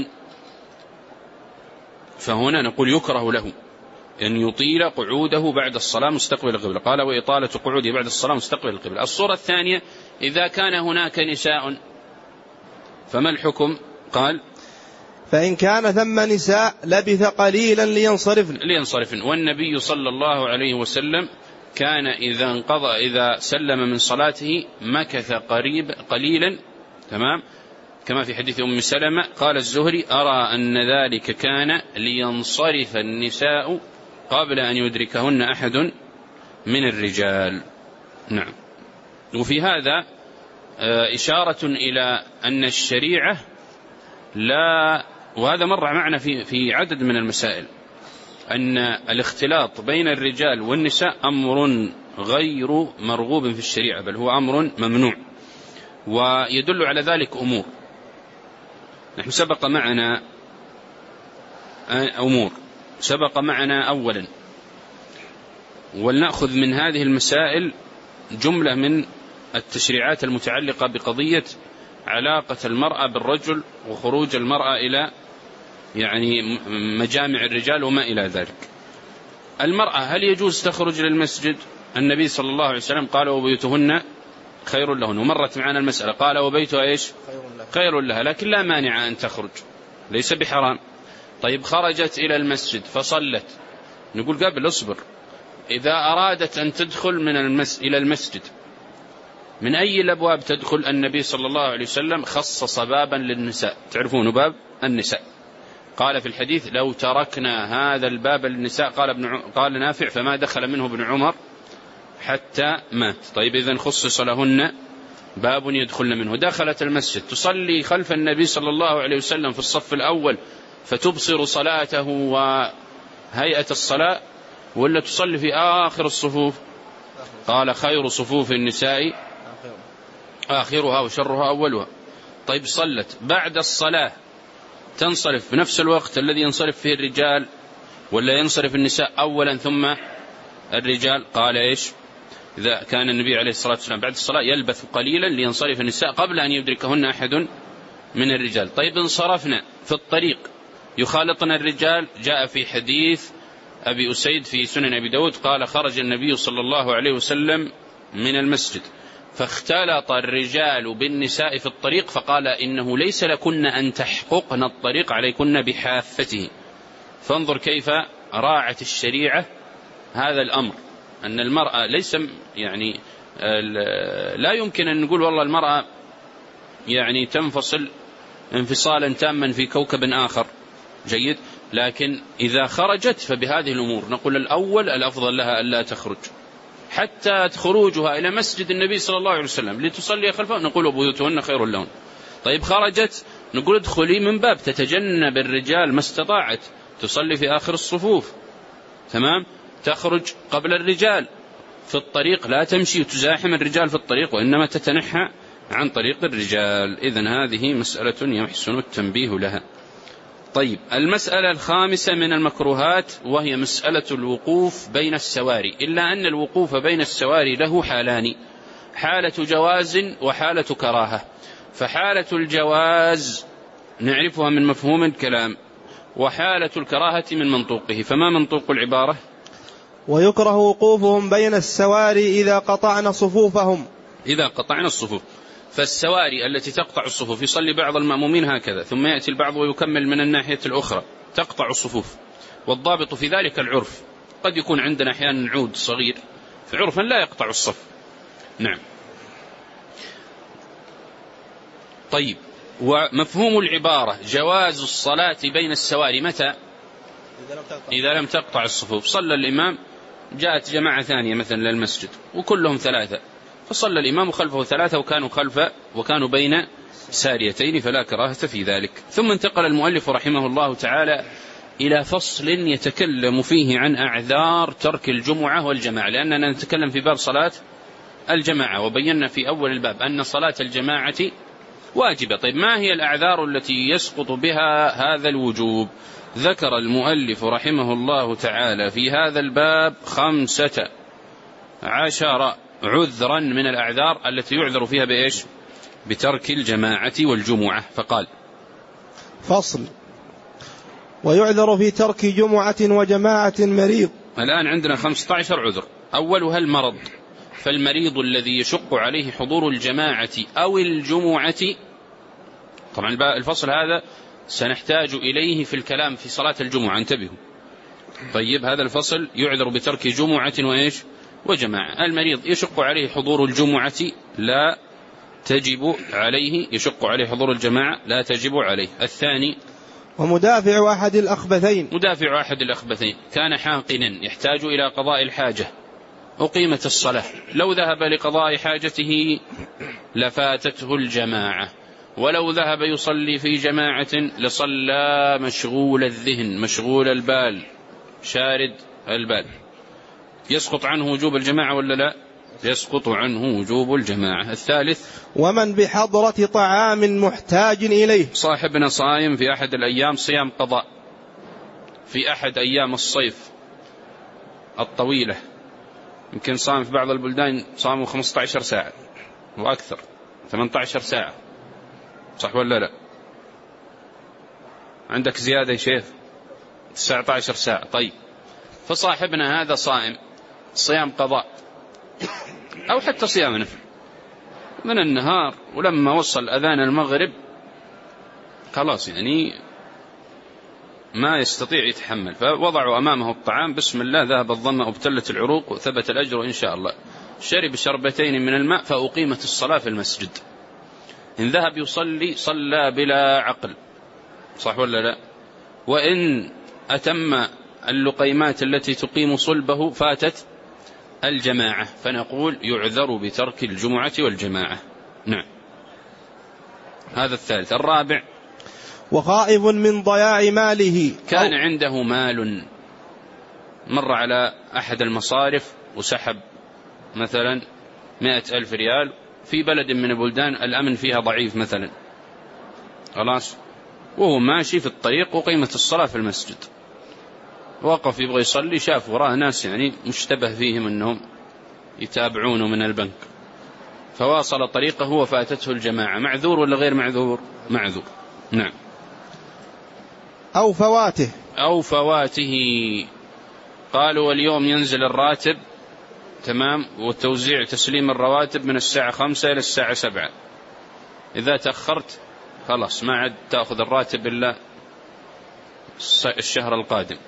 S1: فهنا نقول يكره له أن يطيل قعوده بعد الصلاة مستقبل القبلة. قال وإطالة قعوده بعد الصلاة مستقبل القبلة. الصورة الثانية إذا كان هناك نساء فما الحكم؟ قال
S2: فإن كان ثم نساء لبث قليلا لينصرفن
S1: لينصرفن والنبي صلى الله عليه وسلم كان إذا انقضى إذا سلم من صلاته مكث قريب قليلا. تمام. كما في حديث أم سلمة قال الزهري أرى أن ذلك كان لينصرف النساء قبل أن يدركهن أحد من الرجال. نعم. وفي هذا إشارة إلى أن الشريعة لا، وهذا مر معنا في في عدد من المسائل، أن الاختلاط بين الرجال والنساء أمر غير مرغوب في الشريعة، بل هو أمر ممنوع. ويدل على ذلك أمور. نحن سبق معنا أمور سبق معنا أولا، ولنأخذ من هذه المسائل جملة من التشريعات المتعلقة بقضية علاقة المرأة بالرجل وخروج المرأة إلى يعني مجامع الرجال وما إلى ذلك. المرأة هل يجوز تخرج للمسجد؟ النبي صلى الله عليه وسلم قال وبيوتهن خير لهن، ومرت معنا المسألة قال وبيتها إيش؟ خير لها، لكن لا مانع أن تخرج، ليس بحرام. طيب خرجت إلى المسجد فصلت، نقول قبل اصبر، إذا أرادت أن تدخل من المس... إلى المسجد من أي الأبواب تدخل؟ النبي صلى الله عليه وسلم خصص بابا للنساء، تعرفون باب النساء، قال في الحديث لو تركنا هذا الباب للنساء قال, ابن ع... قال نافع فما دخل منه ابن عمر حتى مات. طيب إذن خصص لهن باب يدخلن منه. دخلت المسجد تصلي خلف النبي صلى الله عليه وسلم في الصف الأول فتبصر صلاته وهيئة الصلاة، ولا تصلي في آخر الصفوف؟ قال خير صفوف النساء آخرها وشرها أولها. طيب صلت بعد الصلاة تنصرف بنفس الوقت الذي ينصرف فيه الرجال، ولا ينصرف النساء أولا ثم الرجال؟ قال إيش؟ إذا كان النبي عليه الصلاة والسلام بعد الصلاة يلبث قليلا لينصرف النساء قبل أن يدركهن أحد من الرجال. طيب انصرفنا في الطريق يخالطنا الرجال، جاء في حديث أبي أسيد في سنن أبي داود قال خرج النبي صلى الله عليه وسلم من المسجد فاختلط الرجال بالنساء في الطريق فقال إنه ليس لكن أن تحققن الطريق عليكن بحافته. فانظر كيف راعت الشريعة هذا الأمر، أن المرأة ليس يعني لا يمكن أن نقول والله المرأة يعني تنفصل انفصالا تاما في كوكب آخر، جيد، لكن إذا خرجت فبهذه الأمور نقول الأول الأفضل لها ألا تخرج، حتى خروجها إلى مسجد النبي صلى الله عليه وسلم لتصلي خلفه نقول بيوتهن خير لهن. طيب خرجت نقول ادخلي من باب تتجنب الرجال ما استطاعت، تصلي في آخر الصفوف، تمام، تخرج قبل الرجال في الطريق، لا تمشي وتزاحم الرجال في الطريق وإنما تتنحى عن طريق الرجال. إذن هذه مسألة يحسن التنبيه لها. طيب المسألة الخامسة من المكروهات وهي مسألة الوقوف بين السواري، إلا أن الوقوف بين السواري له حالان، حالة جواز وحالة كراهة. فحالة الجواز نعرفها من مفهوم الكلام، وحالة الكراهة من منطوقه. فما منطوق العبارة؟
S2: ويكره وقوفهم بين السواري إذا قطعنا صفوفهم.
S1: إذا قطعنا الصفوف، فالسواري التي تقطع الصفوف يصلي بعض المأمومين هكذا ثم يأتي البعض ويكمل من الناحية الأخرى، تقطع الصفوف. والضابط في ذلك العرف، قد يكون عندنا أحيانا عود صغير فعرفا لا يقطع الصف. نعم. طيب ومفهوم العبارة جواز الصلاة بين السواري متى؟ إذا لم تقطع الصفوف. صلى الإمام جاءت جماعة ثانية مثلا للمسجد وكلهم ثلاثة، فصلى الإمام خلفه ثلاثة وكانوا خلفه وكانوا بين ساريتين فلا كراهة في ذلك. ثم انتقل المؤلف رحمه الله تعالى إلى فصل يتكلم فيه عن أعذار ترك الجمعة والجماعة، لأننا نتكلم في باب صلاة الجماعة، وبينا في أول الباب أن صلاة الجماعة واجبة. طيب ما هي الأعذار التي يسقط بها هذا الوجوب؟ ذكر المؤلف رحمه الله تعالى في هذا الباب خمسة عشر عذرا من الأعذار التي يعذر فيها بإيش؟ بترك الجماعة والجمعة. فقال:
S2: فصل: ويعذر في ترك جمعة وجماعة مريض.
S1: الآن عندنا خمسة عشر عذر. أولها المرض، فالمريض الذي يشق عليه حضور الجماعة أو الجمعة، طبعا الفصل هذا سنحتاج إليه في الكلام في صلاة الجمعة، انتبهوا. طيب هذا الفصل يعذر بترك جمعة وإيش؟ وجماعة. المريض يشق عليه حضور الجمعة لا تجب عليه، يشق عليه حضور الجماعة لا تجب عليه. الثاني:
S2: ومدافع أحد الأخبثين،
S1: مدافع أحد الأخبثين، كان حاقنا يحتاج إلى قضاء الحاجة، أقيمت الصلاة، لو ذهب لقضاء حاجته لفاتته الجماعة، ولو ذهب يصلي في جماعة لصلى مشغول الذهن مشغول البال شارد البال. يسقط عنه وجوب الجماعة ولا لا؟ يسقط عنه وجوب الجماعة. الثالث:
S2: ومن بحضرة طعام محتاج إليه،
S1: صاحبنا صايم في أحد الأيام صيام قضاء، في أحد أيام الصيف الطويلة، يمكن صام في بعض البلدان صاموا خمسة عشر ساعة وأكثر، ثمانية عشر ساعة، صح ولا لا؟ عندك زيادة يا شيخ؟ تسعة عشر ساعة. طيب فصاحبنا هذا صائم صيام قضاء أو حتى صيام نفل من النهار، ولما وصل أذان المغرب خلاص يعني ما يستطيع يتحمل، فوضعوا أمامه الطعام، بسم الله ذهب الظمأ وابتلت العروق وثبت الأجر إن شاء الله. شرب شربتين من الماء فأقيمت الصلاة في المسجد. إن ذهب يصلي صلى بلا عقل، صح ولا لا؟ وإن أتم اللقيمات التي تقيم صلبه فاتت الجماعة، فنقول يعذر بترك الجمعة والجماعة. نعم، هذا الثالث. الرابع:
S2: وخائف من ضياع ماله،
S1: كان عنده مال، مر على أحد المصارف وسحب مثلا مائة ألف ريال في بلد من البلدان الأمن فيها ضعيف مثلا، خلاص، وهو ماشي في الطريق وقيمة الصلاة في المسجد، وقف يبغى يصلي، شاف وراه ناس يعني مشتبه فيهم أنهم يتابعونه من البنك، فواصل طريقه وفاتته الجماعة. معذور ولا غير معذور؟ معذور. نعم.
S2: أو فواته،
S1: أو فواته، قالوا واليوم ينزل الراتب، تمام، والتوزيع تسليم الرواتب من الساعة خمسة إلى الساعة سبعة، إذا تأخرت خلاص ما عاد تأخذ الراتب إلا الشهر القادم.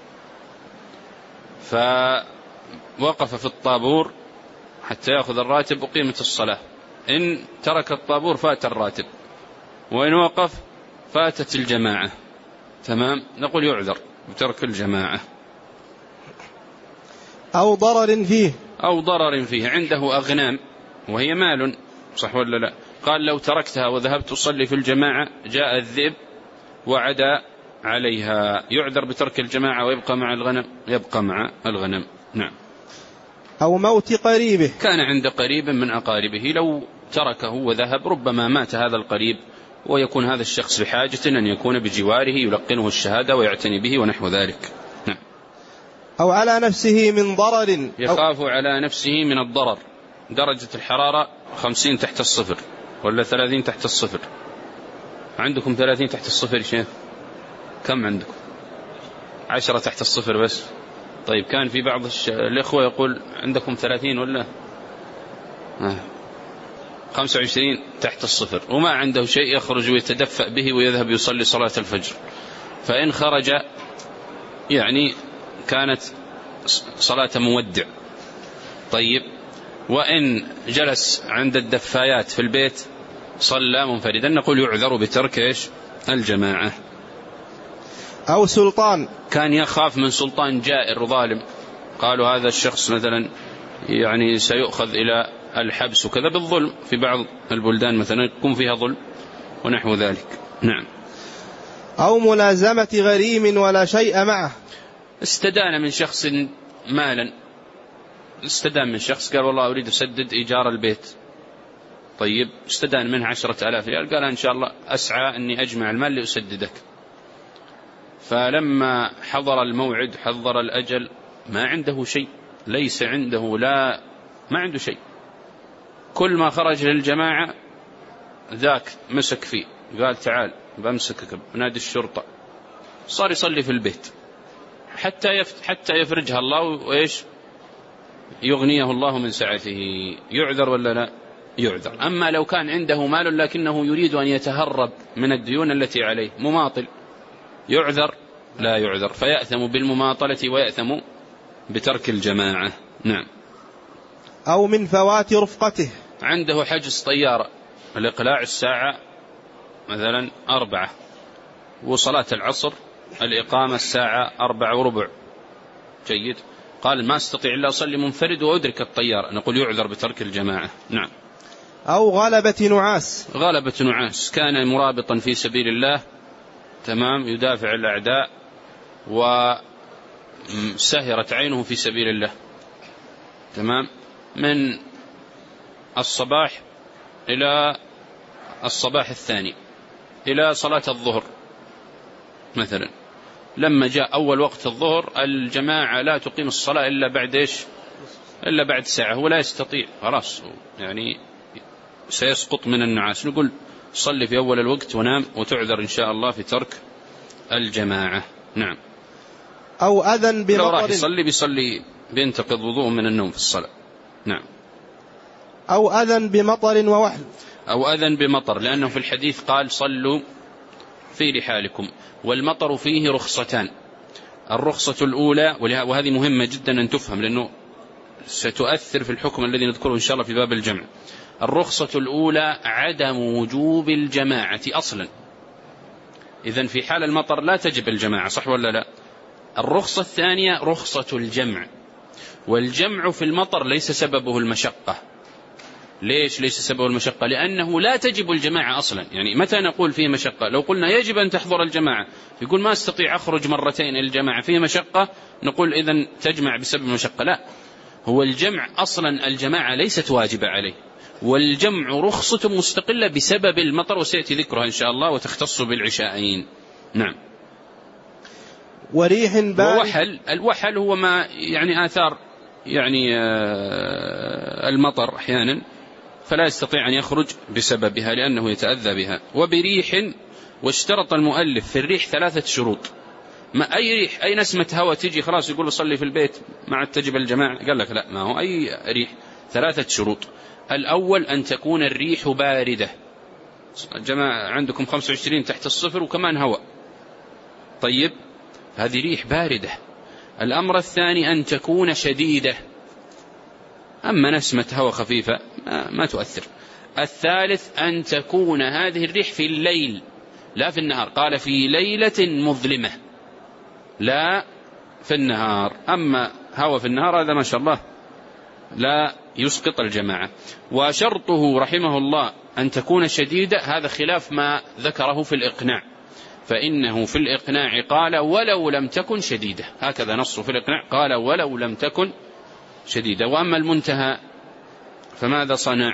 S1: فوقف في الطابور حتى يأخذ الراتب وقيمة الصلاة، إن ترك الطابور فات الراتب، وإن وقف فاتت الجماعة، تمام، نقول يعذر بترك الجماعة.
S2: أو ضرر فيه،
S1: أو ضرر فيه، عنده أغنام وهي مال، صح ولا لا؟ قال لو تركتها وذهبت أصلي في الجماعة جاء الذئب وعدا عليها، يعذر بترك الجماعة ويبقى مع الغنم، يبقى مع الغنم. نعم.
S2: أو موت قريبه،
S1: كان عند قريب من أقاربه، لو تركه وذهب ربما مات هذا القريب، ويكون هذا الشخص بحاجة أن يكون بجواره يلقنه الشهادة ويعتني به ونحو ذلك. نعم.
S2: أو على نفسه من ضرر،
S1: يخاف على نفسه من الضرر، درجة الحرارة خمسين تحت الصفر ولا ثلاثين تحت الصفر؟ عندكم ثلاثين تحت الصفر شيء؟ كم عندكم؟ عشرة تحت الصفر بس. طيب كان في بعض الإخوة يقول عندكم ثلاثين ولا آه. خمسة وعشرين تحت الصفر، وما عنده شيء يخرج ويتدفأ به ويذهب يصلي صلاة الفجر، فإن خرج يعني كانت صلاة مودع. طيب وإن جلس عند الدفايات في البيت صلى منفردا، نقول يعذر بترك إيش؟ الجماعة.
S2: أو سلطان،
S1: كان يخاف من سلطان جائر ظالم، قالوا هذا الشخص مثلا يعني سيؤخذ إلى الحبس، وكذا بالظلم في بعض البلدان مثلا يكون فيها ظلم ونحو ذلك. نعم.
S2: أو ملازمة غريم ولا شيء معه.
S1: استدان من شخص مالا، استدان من شخص قال والله أريد أسدد إيجار البيت، طيب استدان منه عشرة آلاف ريال، قال إن شاء الله أسعى أني أجمع المال لأسددك. فلما حضر الموعد حضر الأجل ما عنده شيء، ليس عنده لا ما عنده شيء، كل ما خرج للجماعة ذاك مسك فيه قال تعال بمسكك بنادي الشرطة، صار يصلي في البيت حتى حتى يفرجها الله وإيش يغنيه الله من سعته. يعذر ولا لا؟ يعذر. أما لو كان عنده مال لكنه يريد أن يتهرب من الديون التي عليه، مماطل، يعذر؟ لا يعذر، فيأثم بالمماطلة ويأثم بترك الجماعة. نعم.
S2: أو من فوات رفقته،
S1: عنده حجز طيارة، الإقلاع الساعة مثلا أربعة، وصلاة العصر الإقامة الساعة أربعة وربع، جيد، قال ما استطيع إلا أصلي منفرد وأدرك الطيارة، نقول يعذر بترك الجماعة. نعم.
S2: أو غلبة نعاس،
S1: غلبة نعاس، كان مرابطا في سبيل الله، تمام، يدافع الأعداء وسهرت عينه في سبيل الله، تمام، من الصباح إلى الصباح الثاني إلى صلاة الظهر مثلا، لما جاء أول وقت الظهر الجماعة لا تقيم الصلاة إلا بعد إيش؟ إلا بعد ساعة، هو لا يستطيع، خلاص يعني سيسقط من النعاس، نقول صلي في أول الوقت ونام وتعذر إن شاء الله في ترك الجماعة. نعم.
S2: أو أذن بمطر،
S1: لو راح يصلي بيصلي بينتقض وضوء من النوم في الصلاة. نعم.
S2: أو أذن بمطر ووحل،
S1: أو أذن بمطر، لأنه في الحديث قال صلوا في رحالكم، والمطر فيه رخصتان، الرخصة الأولى، وهذه مهمة جدا أن تفهم لأنه ستؤثر في الحكم الذي نذكره إن شاء الله في باب الجمع. الرخصة الأولى عدم وجوب الجماعة أصلا، إذن في حال المطر لا تجب الجماعة، صح ولا لا؟ الرخصة الثانية رخصة الجمع، والجمع في المطر ليس سببه المشقة. ليش ليس سببه المشقة؟ لأنه لا تجب الجماعة أصلا. يعني متى نقول فيه مشقة؟ لو قلنا يجب أن تحضر الجماعة، يقول ما استطيع أخرج مرتين إلى الجماعة، فيه مشقة، نقول إذن تجمع بسبب المشقة. لا، هو الجمع أصلا الجماعة ليست واجبة عليه، والجمع رخصة مستقلة بسبب المطر، وسيأتي ذكرها إن شاء الله، وتختص بالعشاءين. نعم.
S2: وريح بارد،
S1: ووحل، الوحل هو ما يعني آثار يعني المطر أحيانا فلا يستطيع أن يخرج بسببها لأنه يتأذى بها. وبريح، واشترط المؤلف في الريح ثلاثة شروط. ما أي ريح، أي نسمة هواء تجي خلاص يقول صلي في البيت مع تجب الجماعة؟ قال لك لا، ما هو أي ريح، ثلاثة شروط. الأول أن تكون الريح باردة، الجماعة عندكم خمسة وعشرين تحت الصفر وكمان هواء، طيب هذه ريح باردة. الأمر الثاني أن تكون شديدة، أما نسمة هواء خفيفة ما, ما تؤثر. الثالث أن تكون هذه الريح في الليل لا في النهار، قال في ليلة مظلمة لا في النهار، أما هواء في النهار هذا ما شاء الله لا يسقط الجماعة. وشرطه رحمه الله أن تكون شديدة، هذا خلاف ما ذكره في الإقناع، فإنه في الإقناع قال ولو لم تكن شديدة، هكذا نصه في الإقناع، قال ولو لم تكن شديدة. وأما المنتهى فماذا صنع؟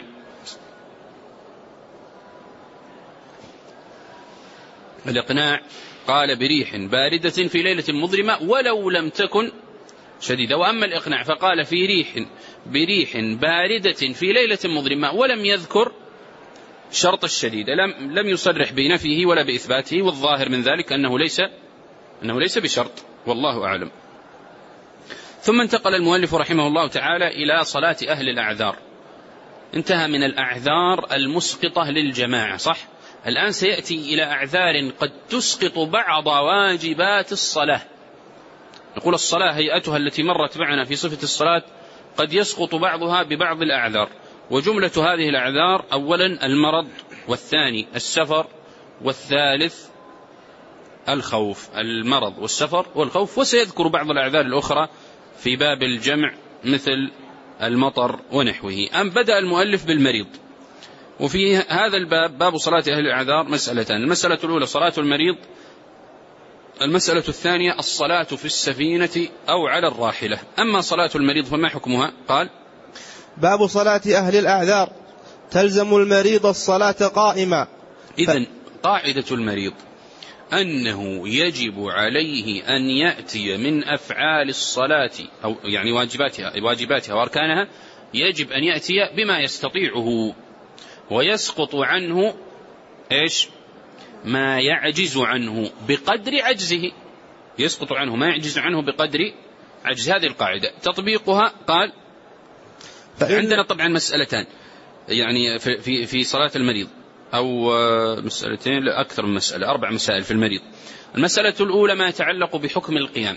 S1: الإقناع قال بريح باردة في ليلة مظلمة ولو لم تكن شديدة، وأما الإقناع فقال في ريح بريح باردة في ليلة مظلمة، ولم يذكر شرط الشديدة، لم لم يصرح بنفيه ولا بإثباته، والظاهر من ذلك أنه ليس أنه ليس بشرط، والله أعلم. ثم انتقل المؤلف رحمه الله تعالى إلى صلاة أهل الأعذار، انتهى من الأعذار المسقطة للجماعة، صح؟ الآن سيأتي إلى أعذار قد تسقط بعض واجبات الصلاة. نقول الصلاة هيئتها التي مرت معنا في صفة الصلاة قد يسقط بعضها ببعض الأعذار، وجملة هذه الأعذار أولا المرض، والثاني السفر، والثالث الخوف. المرض والسفر والخوف، وسيذكر بعض الأعذار الأخرى في باب الجمع مثل المطر ونحوه. أم بدأ المؤلف بالمريض، وفي هذا الباب باب صلاة أهل الأعذار مسألتان: المسألة الأولى صلاة المريض، المسألة الثانية الصلاة في السفينة أو على الراحلة. أما صلاة المريض فما حكمها؟ قال:
S2: باب صلاة أهل الأعذار: تلزم المريض الصلاة قائما.
S1: إذن قاعدة المريض أنه يجب عليه أن يأتي من أفعال الصلاة أو يعني واجباتها واجباتها وأركانها، يجب أن يأتي بما يستطيعه، ويسقط عنه إيش؟ ما يعجز عنه بقدر عجزه، يسقط عنه ما يعجز عنه بقدر عجز. هذه القاعدة تطبيقها قال: عندنا طبعا مسألتان يعني في في صلاة المريض، أو مسألتين، لا أكثر من مسألة، أربع مسائل في المريض. المسألة الأولى ما يتعلق بحكم القيام،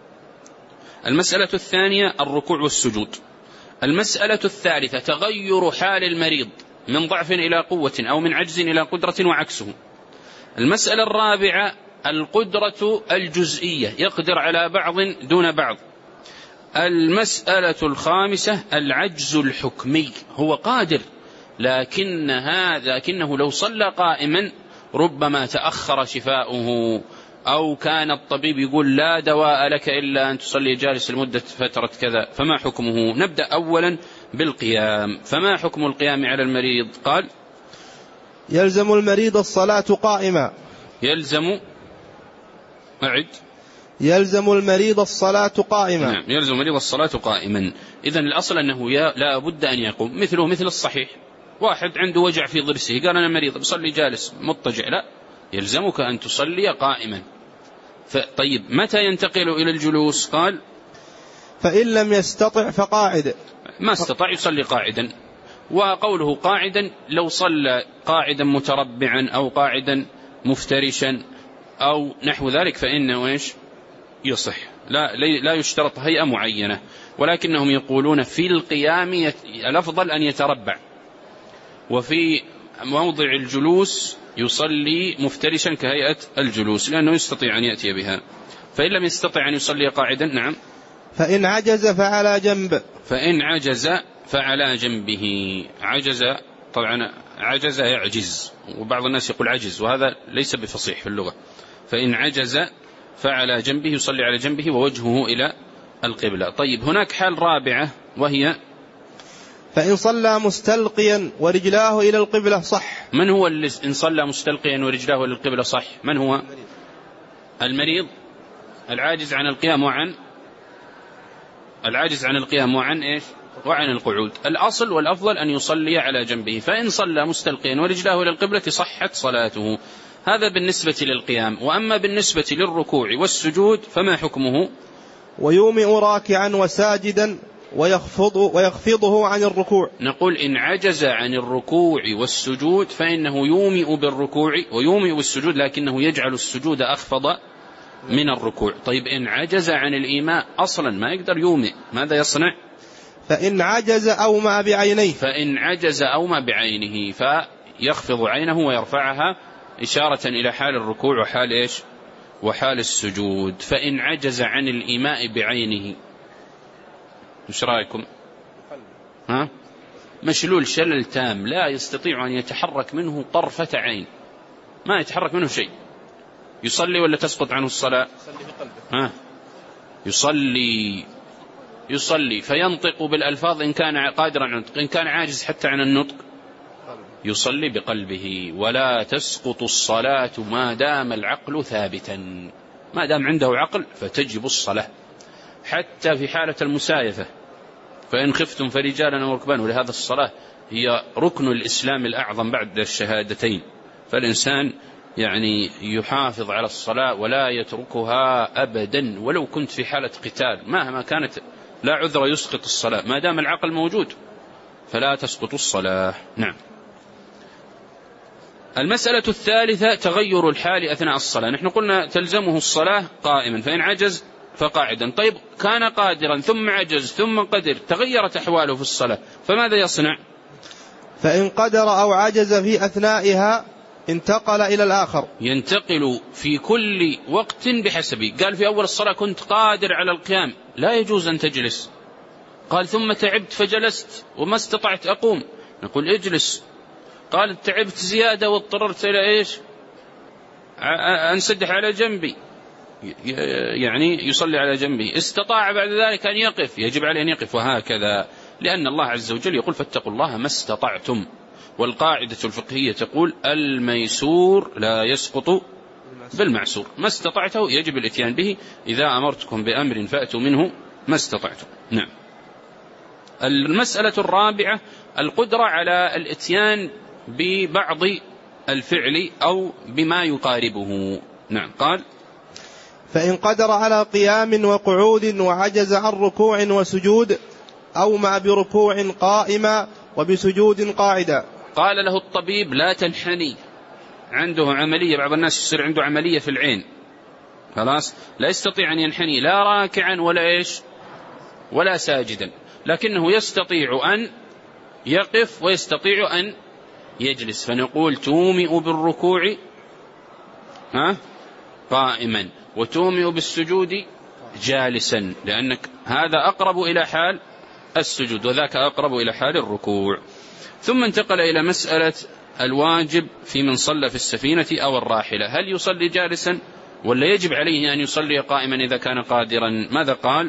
S1: المسألة الثانية الركوع والسجود، المسألة الثالثة تغير حال المريض من ضعف إلى قوة أو من عجز إلى قدرة وعكسه، المسألة الرابعة القدرة الجزئية يقدر على بعض دون بعض، المسألة الخامسة العجز الحكمي، هو قادر لكن هذا لكنه لو صلى قائما ربما تأخر شفاؤه، أو كان الطبيب يقول لا دواء لك إلا أن تصلي جالس لمدة فترة كذا، فما حكمه؟ نبدأ أولا بالقيام. فما حكم القيام على المريض؟ قال:
S2: يلزم المريض الصلاة قائما.
S1: يلزم أعد
S2: يلزم المريض الصلاة قائما.
S1: نعم، يلزم المريض الصلاة قائما. إذن الأصل أنه لا بد أن يقوم، مثله مثل الصحيح، واحد عنده وجع في ضرسه قال أنا مريض بصلي جالس مضطجع، لا، يلزمك أن تصلي قائما. طيب متى ينتقل إلى الجلوس؟ قال:
S2: فإن لم يستطع فقاعد.
S1: ما استطاع يصلي قاعدا، وقوله قاعدا لو صلى قاعدا متربعا أو قاعدا مفترشا أو نحو ذلك فإنه إيش؟ يصح، لا لا يشترط هيئة معينة، ولكنهم يقولون في القيام الأفضل أن يتربع، وفي موضع الجلوس يصلي مفترشا كهيئة الجلوس لأنه يستطيع أن يأتي بها. فإن لم يستطع أن يصلي قاعدا، نعم،
S2: فإن عجز فعلى جنب.
S1: فإن عجز فعلى جنبه. عجز طبعا عجز يعجز، وبعض الناس يقول عجز، وهذا ليس بفصيح في اللغة. فإن عجز فعلى جنبه، يصلي على جنبه ووجهه إلى القبلة. طيب هناك حال رابعة وهي:
S2: فإن صلى مستلقيا ورجلاه إلى القبلة صح.
S1: من هو اللي إن صلى مستلقيا ورجلاه إلى القبلة صح؟ من هو؟ المريض العاجز عن القيام وعن العاجز عن القيام وعن إيش؟ وعن القعود. الأصل والأفضل أن يصلي على جنبه، فإن صلى مستلقيا ورجلاه إلى القبلة صحت صلاته. هذا بالنسبة للقيام. وأما بالنسبة للركوع والسجود فما حكمه؟
S2: ويومئ راكعا وساجدا ويخفض ويخفضه عن الركوع.
S1: نقول إن عجز عن الركوع والسجود فإنه يومئ بالركوع ويومئ بالسجود، لكنه يجعل السجود أخفض من الركوع. طيب إن عجز عن الإيماء أصلا ما يقدر يومئ، ماذا يصنع؟
S2: فإن عجز أومأ بعينيه.
S1: فإن عجز أومأ بعينه فيخفض عينه ويرفعها إشارة إلى حال الركوع وحال إيش؟ وحال السجود. فإن عجز عن الإيماء بعينه، مش رأيكم؟ ها؟ مشلول شلل تام لا يستطيع أن يتحرك منه طرفة عين، ما يتحرك منه شيء، يصلي ولا تسقط عنه الصلاة؟ ها؟ يصلي يصلي فينطق بالألفاظ إن كان قادرا على النطق، إن كان عاجز حتى عن النطق يصلي بقلبه. ولا تسقط الصلاة ما دام العقل ثابتا، ما دام عنده عقل فتجب الصلاة حتى في حالة المسايفة. فإن خفتم فرجالا أو ركبانا، ولهذا الصلاة هي ركن الإسلام الأعظم بعد الشهادتين، فالإنسان يعني يحافظ على الصلاة ولا يتركها أبدا ولو كنت في حالة قتال مهما كانت، لا عذر يسقط الصلاة ما دام العقل موجود، فلا تسقط الصلاة. نعم. المسألة الثالثة تغير الحال أثناء الصلاة. نحن قلنا تلزمه الصلاة قائما، فإن عجز فقاعدا. طيب كان قادرا ثم عجز ثم قدر، تغيرت أحواله في الصلاة، فماذا يصنع؟
S2: فإن قدر أو عجز في أثنائها انتقل إلى الآخر.
S1: ينتقل في كل وقت بحسبه. قال في أول الصلاة كنت قادر على القيام، لا يجوز أن تجلس، قال ثم تعبت فجلست وما استطعت أقوم، نقول اجلس. قال تعبت زيادة واضطررت إلى إيش؟ أنسدح على جنبي، يعني يصلي على جنبه. استطاع بعد ذلك أن يقف، يجب عليه أن يقف، وهكذا، لأن الله عز وجل يقول فاتقوا الله ما استطعتم. والقاعدة الفقهية تقول الميسور لا يسقط بالمعسور، ما استطعته يجب الاتيان به، إذا أمرتكم بأمر فأتوا منه ما استطعتم. نعم. المسألة الرابعة القدرة على الاتيان ببعض الفعل أو بما يقاربه. نعم. قال
S2: فإن قدر على قيام وقعود وعجز عن ركوع وسجود أومأ بركوع قائما وبسجود قاعدا.
S1: قال له الطبيب لا تنحني، عنده عملية، بعض الناس يصير عنده عملية في العين، خلاص لا يستطيع أن ينحني لا راكعا ولا إيش ولا ساجدا، لكنه يستطيع أن يقف ويستطيع أن يجلس، فنقول تومئ بالركوع ها قائما وتومئ بالسجود جالسا، لأنك هذا أقرب إلى حال السجود وذاك أقرب إلى حال الركوع. ثم انتقل إلى مسألة الواجب في من صلى في السفينة أو الراحلة، هل يصلي جالسا ولا يجب عليه أن يصلي قائما إذا كان قادرا؟ ماذا قال؟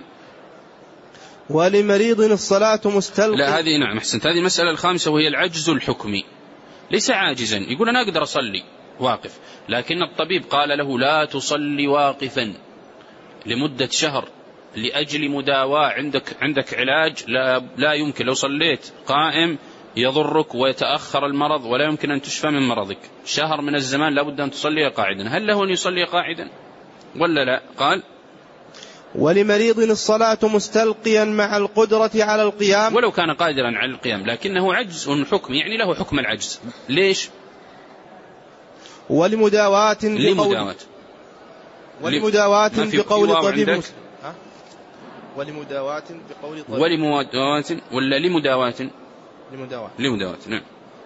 S2: ولمريض الصلاة مستلقي.
S1: لا هذه نعم أحسنت، هذه المسألة الخامسة وهي العجز الحكمي، ليس عاجزا، يقول أنا أقدر أصلي واقف، لكن الطبيب قال له لا تصلي واقفا لمدة شهر لأجل مداواة، عندك عندك علاج لا, لا يمكن، لو صليت قائم يضرك ويتأخر المرض ولا يمكن أن تشفى من مرضك، شهر من الزمان لابد أن تصلي قاعدا، هل له أن يصلي قاعدا ولا لا؟ قال
S2: ولمريض الصلاة مستلقيا مع القدرة على القيام،
S1: ولو كان قادرا على القيام لكنه عجز حكم، يعني له حكم العجز. ليش؟
S2: ولمداواة
S1: لمداواة
S2: ولمداواة بقول طبيب مسلم. ولمداواة بقول طبيب
S1: ولمداواة ولا لمداواة؟
S2: لمداواة
S1: لمداواة نعم.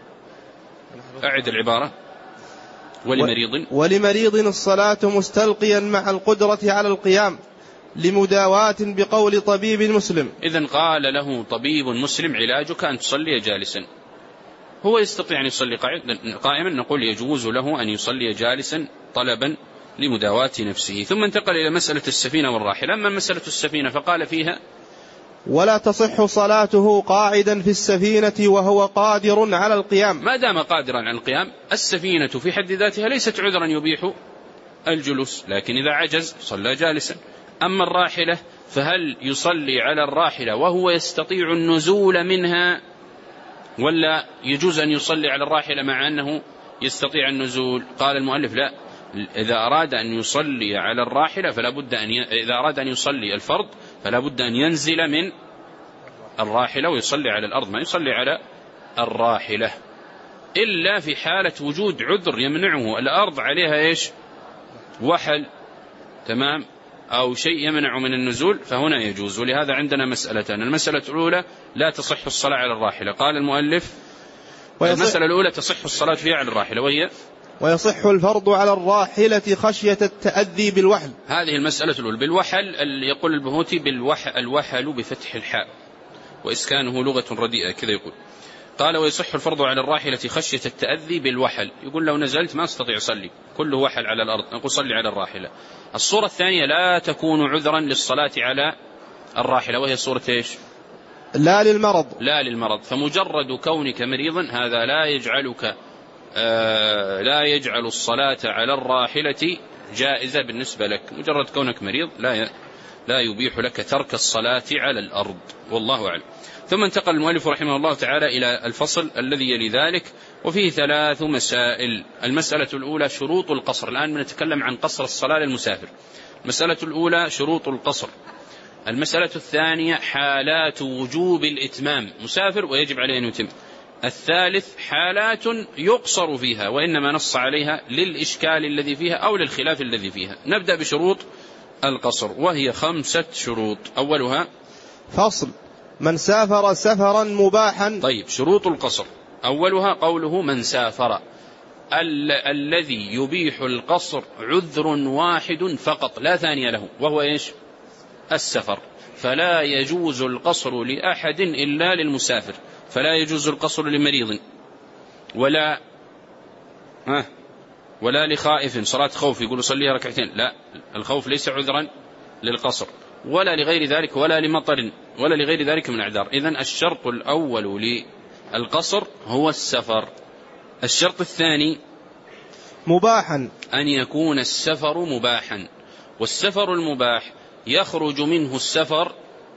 S1: أعد العبارة. ولمريض
S2: ولمريض الصلاة مستلقيا مع القدرة على القيام لمداواة بقول طبيب مسلم.
S1: إذن قال له طبيب مسلم علاجك أن تصلي جالسا، هو يستطيع أن يصلي قائما، نقول يجوز له أن يصلي جالسا طلبا لمداواة نفسه. ثم انتقل إلى مسألة السفينة والراحلة. أما مسألة السفينة فقال فيها
S2: ولا تصح صلاته قاعدا في السفينة وهو قادر على القيام،
S1: ما دام قادرا على القيام. السفينة في حد ذاتها ليست عذرا يبيح الجلوس، لكن إذا عجز صلى جالسا. أما الراحلة فهل يصلي على الراحلة وهو يستطيع النزول منها، ولا يجوز أن يصلي على الراحلة مع أنه يستطيع النزول؟ قال المؤلف لا، إذا أراد أن يصلي على الراحلة فلا بد أن ي... إذا أراد أن يصلي الفرض فلا بد أن ينزل من الراحلة ويصلي على الأرض، ما يصلي على الراحلة إلا في حالة وجود عذر يمنعه، الأرض عليها إيش وحل تمام أو شيء يمنع من النزول، فهنا يجوز. ولهذا عندنا مسألتان، المسألة الأولى لا تصح الصلاة على الراحلة، قال المؤلف المسألة الأولى تصح الصلاة فيها على الراحلة، وهي
S2: ويصح الفرض على الراحلة خشية التأذي بالوحل.
S1: هذه المسألة الأولى. بالوحل يقول البهوتي بالوحل، الوحل بفتح الحاء وإسكانه لغة رديئة كذا يقول. قال ويصح الفرض على الراحلة خشية التأذي بالوحل، يقول لو نزلت ما استطيع أصلي، كله وحل على الأرض، نقول صلي على الراحلة. الصورة الثانية لا تكون عذرا للصلاة على الراحلة، وهي صورة إيش؟
S2: لا للمرض.
S1: لا للمرض، فمجرد كونك مريضا هذا لا يجعلك آه لا يجعل الصلاة على الراحلة جائزة بالنسبة لك، مجرد كونك مريض لا لا يبيح لك ترك الصلاة على الأرض، والله أعلم. ثم انتقل المؤلف رحمه الله تعالى إلى الفصل الذي يلي ذلك، وفيه ثلاث مسائل. المسألة الأولى شروط القصر، الآن بنتكلم عن قصر الصلاة للمسافر. المسألة الأولى شروط القصر. المسألة الثانية حالات وجوب الإتمام، مسافر ويجب عليه أن يتم. الثالث حالات يقصر فيها وإنما نص عليها للإشكال الذي فيها أو للخلاف الذي فيها. نبدأ بشروط القصر وهي خمسة شروط. أولها
S2: فصل من سافر سفرا مباحا.
S1: طيب شروط القصر أولها قوله من سافر، ال- الذي يبيح القصر عذر واحد فقط لا ثاني له، وهو إيش؟ السفر. فلا يجوز القصر لأحد إلا للمسافر، فلا يجوز القصر لمريض ولا ها ولا لخائف صلاة خوف يقول صليها ركعتين، لا، الخوف ليس عذرا للقصر، ولا لغير ذلك، ولا لمطر، ولا لغير ذلك من أعذار. إذن الشرط الأول للقصر هو السفر. الشرط الثاني
S2: مباحا،
S1: أن يكون السفر مباحا، والسفر المباح يخرج منه السفر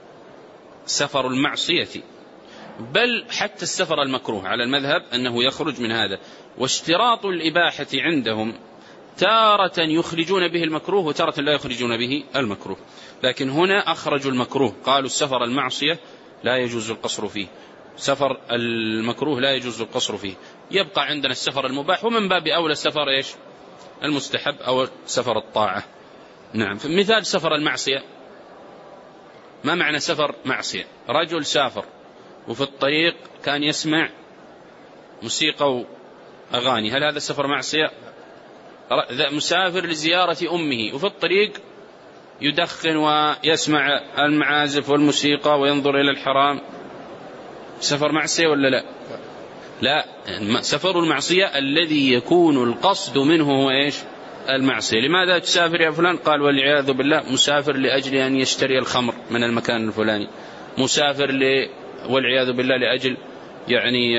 S1: سفر المعصية، بل حتى السفر المكروه على المذهب أنه يخرج من هذا. واشتراط الإباحة عندهم تارة يخرجون به المكروه وتارة لا يخرجون به المكروه، لكن هنا أخرجوا المكروه، قالوا السفر المعصية لا يجوز القصر فيه، سفر المكروه لا يجوز القصر فيه. يبقى عندنا السفر المباح، ومن باب أولى السفر إيش؟ المستحب أو سفر الطاعة. نعم. مثال سفر المعصية، ما معنى سفر معصية؟ رجل سافر وفي الطريق كان يسمع موسيقى وأغاني، هل هذا سفر معصية؟ مسافر لزيارة أمه وفي الطريق يدخن ويسمع المعازف والموسيقى وينظر إلى الحرام، سفر معصية ولا لا؟ لا، سفر المعصية الذي يكون القصد منه هو إيش؟ المعصية. لماذا تسافر يا فلان؟ قال والعياذ بالله مسافر لأجل أن يشتري الخمر من المكان الفلاني، مسافر ل... والعياذ بالله لأجل يعني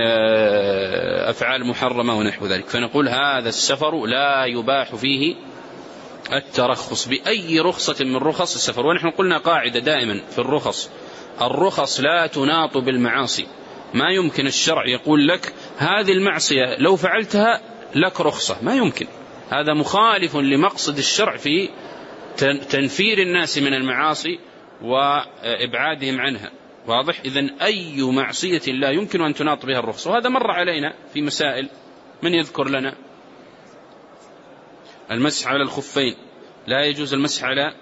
S1: أفعال محرمة ونحو ذلك. فنقول هذا السفر لا يباح فيه الترخص بأي رخصة من رخص السفر. ونحن قلنا قاعدة دائما في الرخص، الرخص لا تناط بالمعاصي، ما يمكن الشرع يقول لك هذه المعصية لو فعلتها لك رخصة، ما يمكن، هذا مخالف لمقصد الشرع في تنفير الناس من المعاصي وإبعادهم عنها. واضح؟ إذن أي معصية لا يمكن أن تناط بها الرخصة، وهذا مر علينا في مسائل. من يذكر لنا؟ المسح على الخفين، لا يجوز المسح على،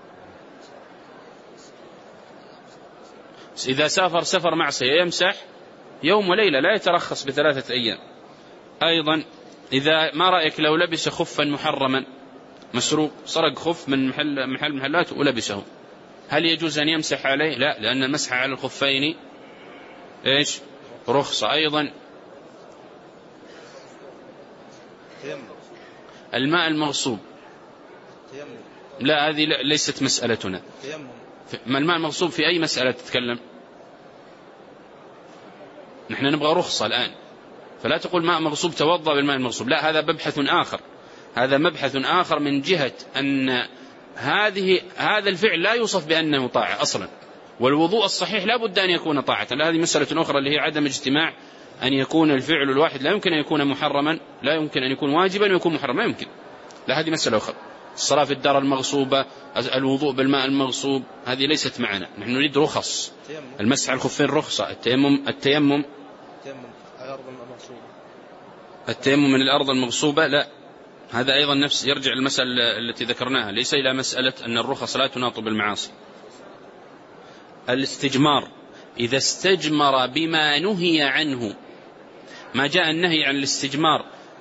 S1: إذا سافر سفر معصية يمسح يوم وليلة، لا يترخص بثلاثة أيام. أيضا إذا ما رأيك لو لبس خفا محرما، مسروق، سرق خف من محل محل محلات ولبسه، هل يجوز أن يمسح عليه؟ لا، لأن المسح على الخفين إيش؟ رخصة. أيضا الماء المغصوب، لا، هذه ليست مسألتنا. ما الماء المغصوب في أي مسألة تتكلم؟ نحن نبغى رخصة الآن، فلا تقول ماء مغصوب توضأ بالماء المغصوب، لا، هذا مبحث آخر، هذا مبحث آخر من جهة أن هذه هذا الفعل لا يوصف بأنه طاعة أصلا، والوضوء الصحيح لا بد أن يكون طاعة. هذه مسألة أخرى اللي هي عدم اجتماع أن يكون الفعل الواحد لا يمكن أن يكون محرما، لا يمكن أن يكون واجبا ويكون محرما، ما يمكن، لا، هذه مسألة أخرى. الصلاة في الدار المغصوبة، الوضوء بالماء المغصوب، هذه ليست معنا، نحن نريد رخص. المسح على الخفين رخصة، التيمم التيمم التيمم من الأرض المغصوبة لا، هذا أيضا نفس يرجع المسألة التي ذكرناها، ليس إلى مسألة أن الرخص لا تناط بالمعاصي. الاستجمار، إذا استجمر بما نهي عنه، ما جاء النهي عن الاستجمار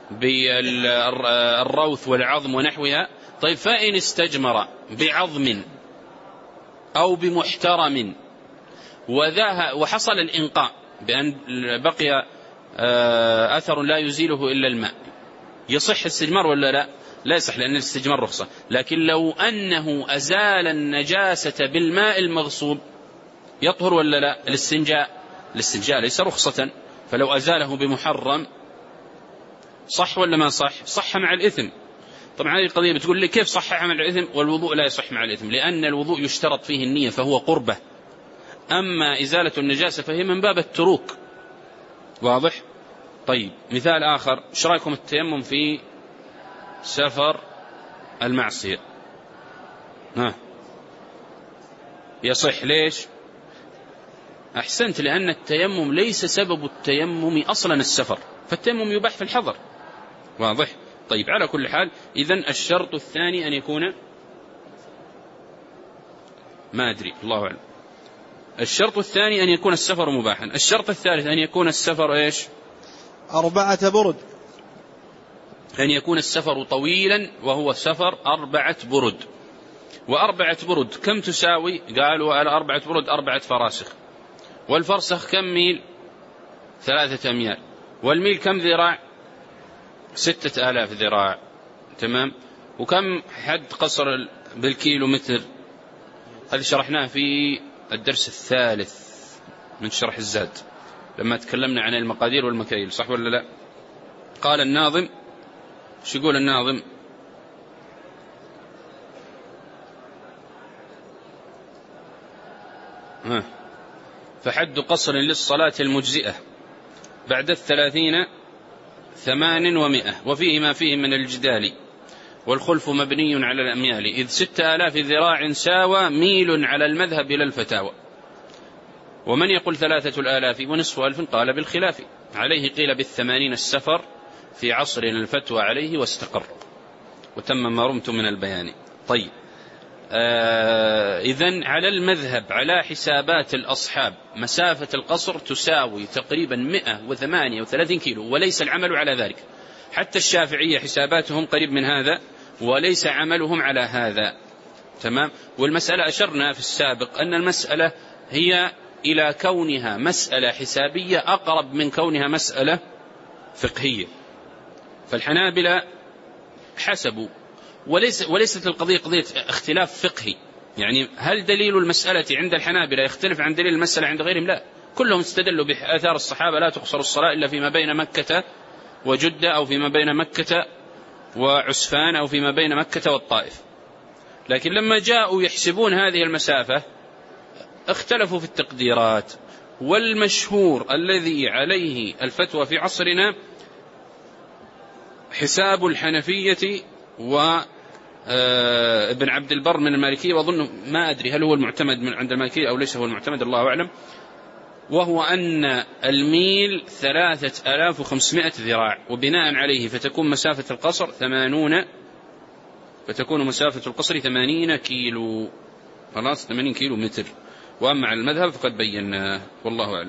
S1: بالروث والعظم ونحوها، طيب فإن استجمر بعظم أو بمحترم وحصل الإنقاء بأن بقي أثر لا يزيله إلا الماء، يصح الاستجمار ولا لا؟ لا يصح، لأن الاستجمار رخصة. لكن لو أنه أزال النجاسة بالماء المغصوب يطهر ولا لا؟ الاستنجاء الاستنجاء ليس رخصة، فلو أزاله بمحرم صح ولا ما صح؟ صح مع الإثم. طبعا هذه القضية بتقول لي كيف صحح مع الإثم والوضوء لا يصح مع الإثم؟ لأن الوضوء يشترط فيه النية فهو قربة، أما إزالة النجاسة فهي من باب التروك. واضح؟ طيب مثال آخر، ايش رايكم التيمم في سفر المعصية؟ ها يصح، ليش؟ أحسنت، لأن التيمم ليس سبب التيمم أصلا السفر، فالتيمم يباح في الحضر. واضح؟ طيب على كل حال، إذن الشرط الثاني أن يكون، ما أدري الله أعلم، الشرط الثاني أن يكون السفر مباحا. الشرط الثالث أن يكون السفر إيش؟
S2: أربعة برد،
S1: أن يكون السفر طويلا وهو سفر أربعة برد. وأربعة برد كم تساوي؟ قالوا على أربعة برد أربعة فراسخ. والفرسخ كم ميل؟ ثلاثة أميال. والميل كم ذراع؟ ستة آلاف ذراع. تمام. وكم حد قصر بالكيلو متر؟ هذا شرحناه في الدرس الثالث من شرح الزاد لما تكلمنا عن المقادير والمكاييل، صح ولا لا؟ قال الناظم، شو يقول الناظم؟ ها. فحد قصر للصلاة المجزئة بعد الثلاثين ثمان ومئة، وفيه ما فيه من الجدال، والخلف مبني على الأميال، إذ ستة آلاف ذراع ساوى ميل على المذهب إلى الفتاوى. ومن يقول ثلاثة الآلاف ونصف ألف قال بالخلاف، عليه قيل بالثمانين السفر، في عصرنا الفتوى عليه واستقر، وتم ما رمت من البيان. طيب، آه إذن على المذهب على حسابات الأصحاب مسافة القصر تساوي تقريبا مئة وثمانية وثلاثين كيلو، وليس العمل على ذلك. حتى الشافعية حساباتهم قريب من هذا وليس عملهم على هذا. تمام. والمسألة أشرنا في السابق أن المسألة هي إلى كونها مسألة حسابية أقرب من كونها مسألة فقهية. فالحنابلة حسبوا، وليس وليست القضية قضية اختلاف فقهي، يعني هل دليل المسألة عند الحنابلة يختلف عن دليل المسألة عند غيرهم؟ لا، كلهم استدلوا بآثار الصحابة لا تقصر الصلاة إلا فيما بين مكة وجدة، أو فيما بين مكة وعسفان، أو فيما بين مكة والطائف. لكن لما جاءوا يحسبون هذه المسافة اختلفوا في التقديرات. والمشهور الذي عليه الفتوى في عصرنا حساب الحنفية وابن عبد البر من المالكية، وأظن ما أدري هل هو المعتمد من عند المالكية أو ليس هو المعتمد، الله أعلم، وهو أن الميل ثلاثة آلاف وخمسمائة ذراع، وبناء عليه فتكون مسافة القصر ثمانون فتكون مسافة القصر ثمانين كيلو، خلاص ثمانين كيلو متر. وأما على المذهب فقد بيناه، والله أعلم.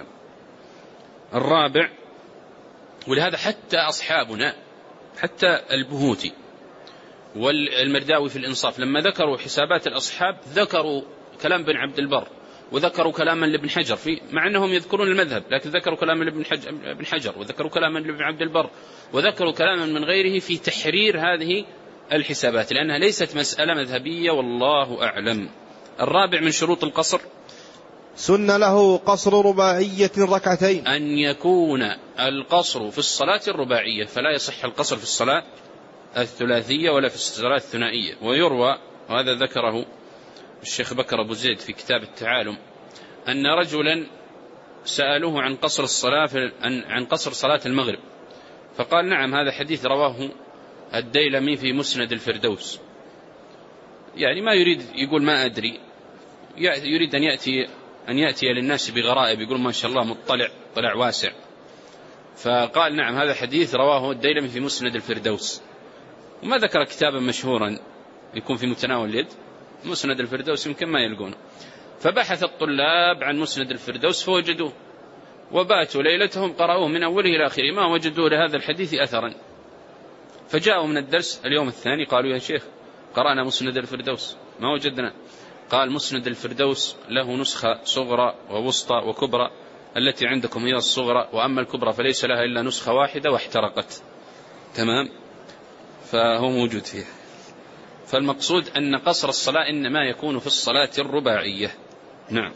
S1: الرابع، ولهذا حتى أصحابنا حتى البهوتي والمرداوي في الإنصاف لما ذكروا حسابات الأصحاب ذكروا كلام بن عبد البر، وذكروا كلاما لابن حجر في، مع أنهم يذكرون المذهب، لكن ذكروا كلاما لابن حجر, حجر وذكروا كلاما لابن عبد البر، وذكروا كلاما من غيره في تحرير هذه الحسابات، لأنها ليست مسألة مذهبية، والله أعلم. الرابع من شروط القصر،
S2: سن له قصر رباعية ركعتين،
S1: أن يكون القصر في الصلاة الرباعية، فلا يصح القصر في الصلاة الثلاثية ولا في الصلاة الثنائية. ويروى، وهذا ذكره الشيخ بكر أبو زيد في كتاب التعالم، أن رجلا سألوه عن قصر الصلاة عن قصر صلاة المغرب، فقال نعم، هذا حديث رواه الديلمي في مسند الفردوس. يعني ما يريد يقول ما أدري، يريد أن يأتي أن يأتي للناس بغرائب، يقول ما شاء الله مطلع طلع واسع. فقال نعم، هذا حديث رواه الديلمي في مسند الفردوس، وما ذكر كتابا مشهورا يكون في متناول اليد. مسند الفردوس يمكن ما يلقونه. فبحث الطلاب عن مسند الفردوس فوجدوه، وباتوا ليلتهم قرأوه من أوله إلى آخره، ما وجدوا لهذا الحديث أثرا. فجاءوا من الدرس اليوم الثاني قالوا يا شيخ قرأنا مسند الفردوس ما وجدنا. قال مسند الفردوس له نسخة صغرى ووسطى وكبرى، التي عندكم هي الصغرى، وأما الكبرى فليس لها إلا نسخة واحدة واحترقت. تمام. فهو موجود فيه. فالمقصود أن قصر الصلاة إنما يكون في الصلاة الرباعية. نعم.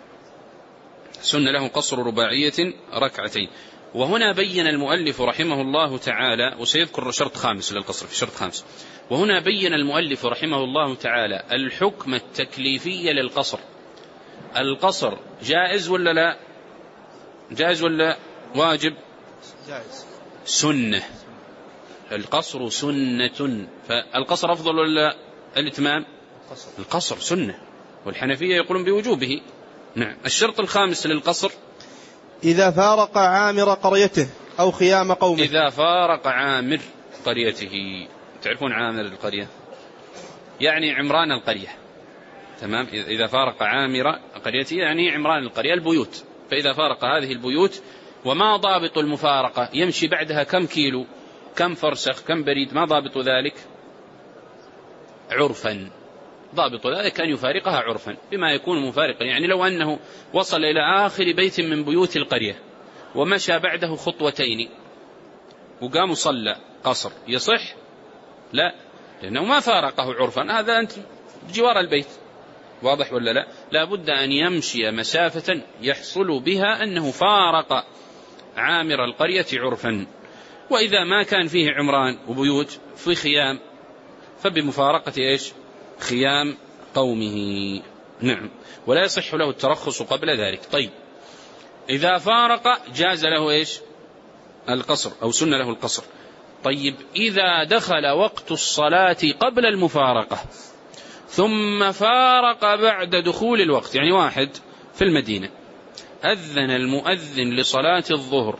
S1: سن له قصر رباعية ركعتين. وهنا بين المؤلف رحمه الله تعالى، وسيذكر شرط خامس للقصر في شرط خامس، وهنا بين المؤلف رحمه الله تعالى الحكم التكليفي للقصر. القصر جائز ولا لا؟ جائز ولا واجب؟
S2: جائز.
S1: سنة. القصر سنة. فالقصر أفضل ولا الإتمام؟ القصر سنة، والحنفية يقولون بوجوبه. نعم. الشرط الخامس للقصر،
S2: إذا فارق عامر قريته أو خيام قومه.
S1: إذا فارق عامر قريته. تعرفون عامر القرية يعني عمران القرية. تمام. إذا فارق عامر قريته يعني عمران القرية، البيوت. فإذا فارق هذه البيوت، وما ضابط المفارقة؟ يمشي بعدها كم كيلو، كم فرسخ، كم بريد، ما ضابط ذلك؟ عرفا ضابط ذلك أن يفارقها عرفا بما يكون مفارقا. يعني لو أنه وصل إلى آخر بيت من بيوت القرية ومشى بعده خطوتين وقام صلى قصر يصح؟ لا، لأنه ما فارقه عرفا، هذا أنت بجوار البيت، واضح ولا لا؟ لا بد أن يمشي مسافة يحصل بها أنه فارق عامر القرية عرفا. وإذا ما كان فيه عمران وبيوت في خيام فبمفارقة إيش؟ خيام قومه. نعم، ولا يصح له الترخص قبل ذلك. طيب، إذا فارق جاز له إيش؟ القصر، أو سن له القصر. طيب، إذا دخل وقت الصلاة قبل المفارقة ثم فارق بعد دخول الوقت، يعني واحد في المدينة أذن المؤذن لصلاة الظهر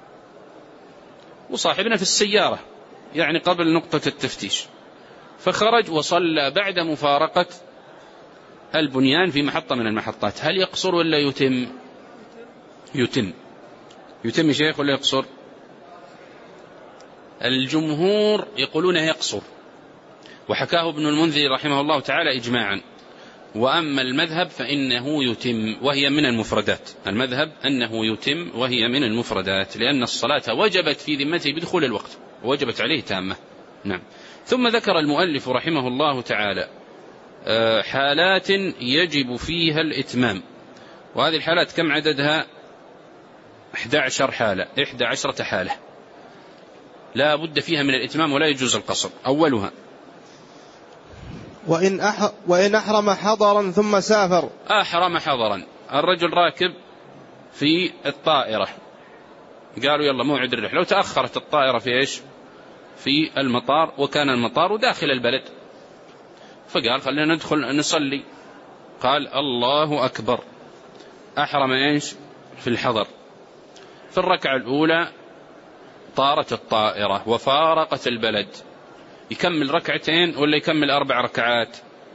S1: وصاحبنا في السيارة يعني قبل نقطة التفتيش، فخرج وصلى بعد مفارقة البنيان في محطة من المحطات، هل يقصر ولا يتم؟ يتم يتم يا شيخ ولا يقصر؟ الجمهور يقولون يقصر، وحكاه ابن المنذر رحمه الله تعالى إجماعا. وأما المذهب فإنه يتم وهي من المفردات، المذهب أنه يتم وهي من المفردات، لأن الصلاة وجبت في ذمته بدخول الوقت، وجبت عليه تامة. نعم. ثم ذكر المؤلف رحمه الله تعالى حالات يجب فيها الإتمام، وهذه الحالات كم عددها؟ إحدى عشر حالة، إحدى عشرة حالة لا بد فيها من الإتمام ولا يجوز القصر. أولها
S2: وإن, أح... وإن أحرم حضرا ثم سافر.
S1: أحرم حضرا، الرجل راكب في الطائرة، قالوا يلا موعد الرحلة، لو تأخرت الطائرة في إيش؟ في المطار، وكان المطار داخل البلد، فقال خلينا ندخل نصلي، قال الله أكبر، أحرم إيش؟ في الحضر. في الركعة الأولى طارت الطائرة وفارقت البلد، يكمل ركعتين ولا يكمل أربع ركعات؟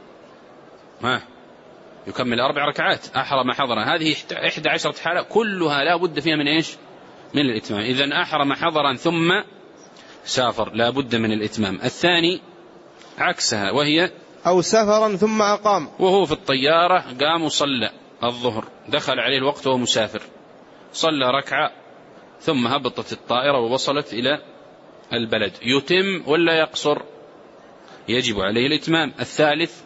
S1: ها، يكمل أربع ركعات. أحرم حضرا، هذه إحدى عشرة حالة كلها لا بد فيها من إيش؟ من الإتمام. إذن أحرم حضرا ثم سافر لا بد من الإتمام. الثاني عكسها، وهي
S2: أو سفرا ثم أقام،
S1: وهو في الطيارة قام وصلى الظهر، دخل عليه الوقت وهو مسافر، صلى ركعة ثم هبطت الطائرة ووصلت إلى البلد، يتم ولا يقصر؟ يجب عليه الإتمام. الثالث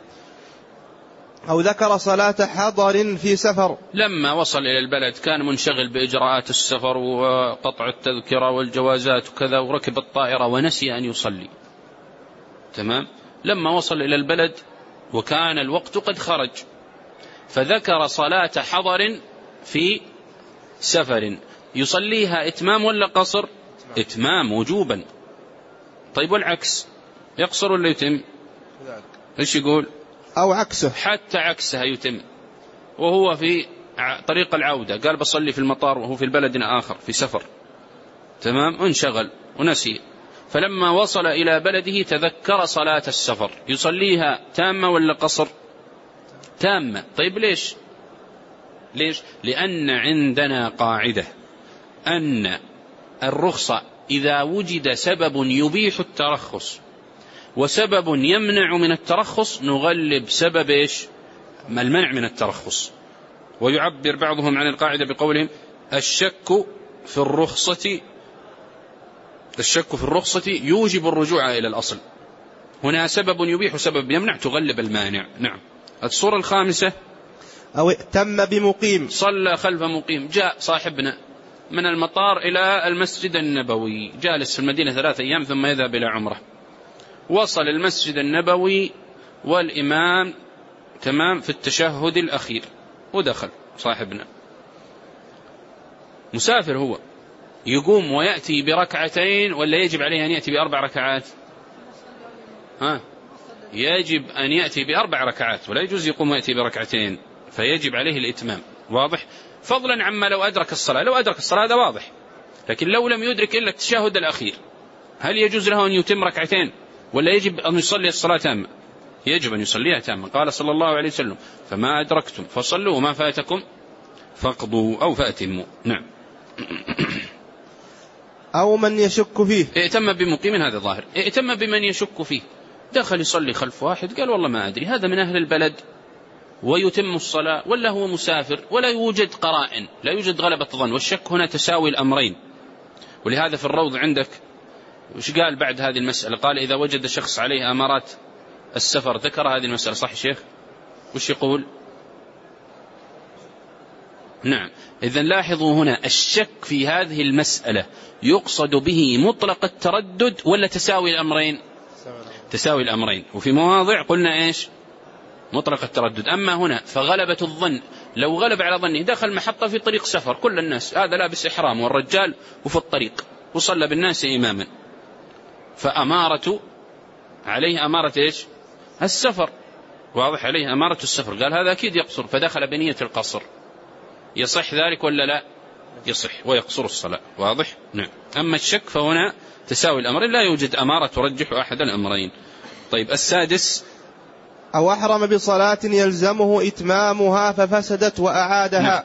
S2: أو ذكر صلاة حضر في سفر،
S1: لما وصل إلى البلد كان منشغل بإجراءات السفر وقطع التذكرة والجوازات وكذا، وركب الطائرة ونسي أن يصلي، تمام، لما وصل إلى البلد وكان الوقت قد خرج فذكر صلاة حضر في سفر، يصليها إتمام ولا قصر؟ إتمام وجوبا. طيب والعكس يقصر ولا يتم؟ إيش يقول؟
S2: أو عكسه،
S1: حتى عكسها يتم، وهو في طريق العودة قال بصلي في المطار وهو في البلد آخر في سفر، تمام، انشغل ونسي، فلما وصل إلى بلده تذكر صلاة السفر، يصليها تامة ولا قصر؟ تامة. طيب ليش؟ ليش؟ لأن عندنا قاعدة أن الرخصة إذا وجد سبب يبيح الترخص وسبب يمنع من الترخص نغلب سبب إيش؟ المنع من الترخص. ويعبر بعضهم عن القاعدة بقولهم الشك في الرخصة الشك في الرخصة يوجب الرجوع إلى الأصل، هنا سبب يبيح وسبب يمنع تغلب المانع. نعم. الصورة الخامسة
S2: أو ائتم بمقيم،
S1: صلى خلف مقيم، جاء صاحبنا من المطار إلى المسجد النبوي، جالس في المدينة ثلاثة أيام ثم يذهب إلى عمره، وصل المسجد النبوي والإمام تمام في التشهد الأخير، ودخل صاحبنا مسافر، هو يقوم ويأتي بركعتين ولا يجب عليه أن يأتي بأربع ركعات؟ ها، يجب أن يأتي بأربع ركعات ولا يجوز يقوم ويأتي بركعتين، فيجب عليه الإتمام. واضح؟ فضلا عما لو أدرك الصلاة، لو أدرك الصلاة هذا واضح، لكن لو لم يدرك إلا التشهد الأخير هل يجوز له أن يتم ركعتين ولا يجب أن يصلي الصلاة تامة؟ يجب أن يصليها تامة، قال صلى الله عليه وسلم فما أدركتم فصلوا وما فاتكم فاقضوا أو فأتموا. نعم.
S2: أو من يشك فيه،
S1: ائتم بمقيم، هذا ظاهر، ائتم بمن يشك فيه، دخل يصلي خلف واحد قال والله ما أدري هذا من أهل البلد ويتم الصلاة ولا هو مسافر، ولا يوجد قرائن، لا يوجد غلبة ظن، والشك هنا تساوي الأمرين. ولهذا في الروض عندك وش قال بعد هذه المسألة؟ قال إذا وجد شخص عليه أمارات السفر، ذكر هذه المسألة صح شيخ؟ وش يقول؟ نعم. إذن لاحظوا هنا الشك في هذه المسألة يقصد به مطلق التردد ولا تساوي الأمرين؟ تساوي الأمرين. وفي مواضع قلنا إيش؟ مطلق التردد. أما هنا فغلبة الظن، لو غلب على ظنه دخل محطة في طريق سفر، كل الناس هذا لابس إحرام والرجال وفي الطريق وصلى بالناس إماما، فأمارة عليه أمارة إيش؟ السفر، واضح عليه أمارة السفر، قال هذا أكيد يقصر، فدخل بنية القصر، يصح ذلك ولا لا؟ يصح ويقصر الصلاة، واضح؟ نعم. أما الشك فهنا تساوي الأمرين، لا يوجد أمارة ترجح أحد الأمرين. طيب السادس،
S2: أو أحرم بصلاة يلزمه إتمامها ففسدت وأعادها.
S1: نعم.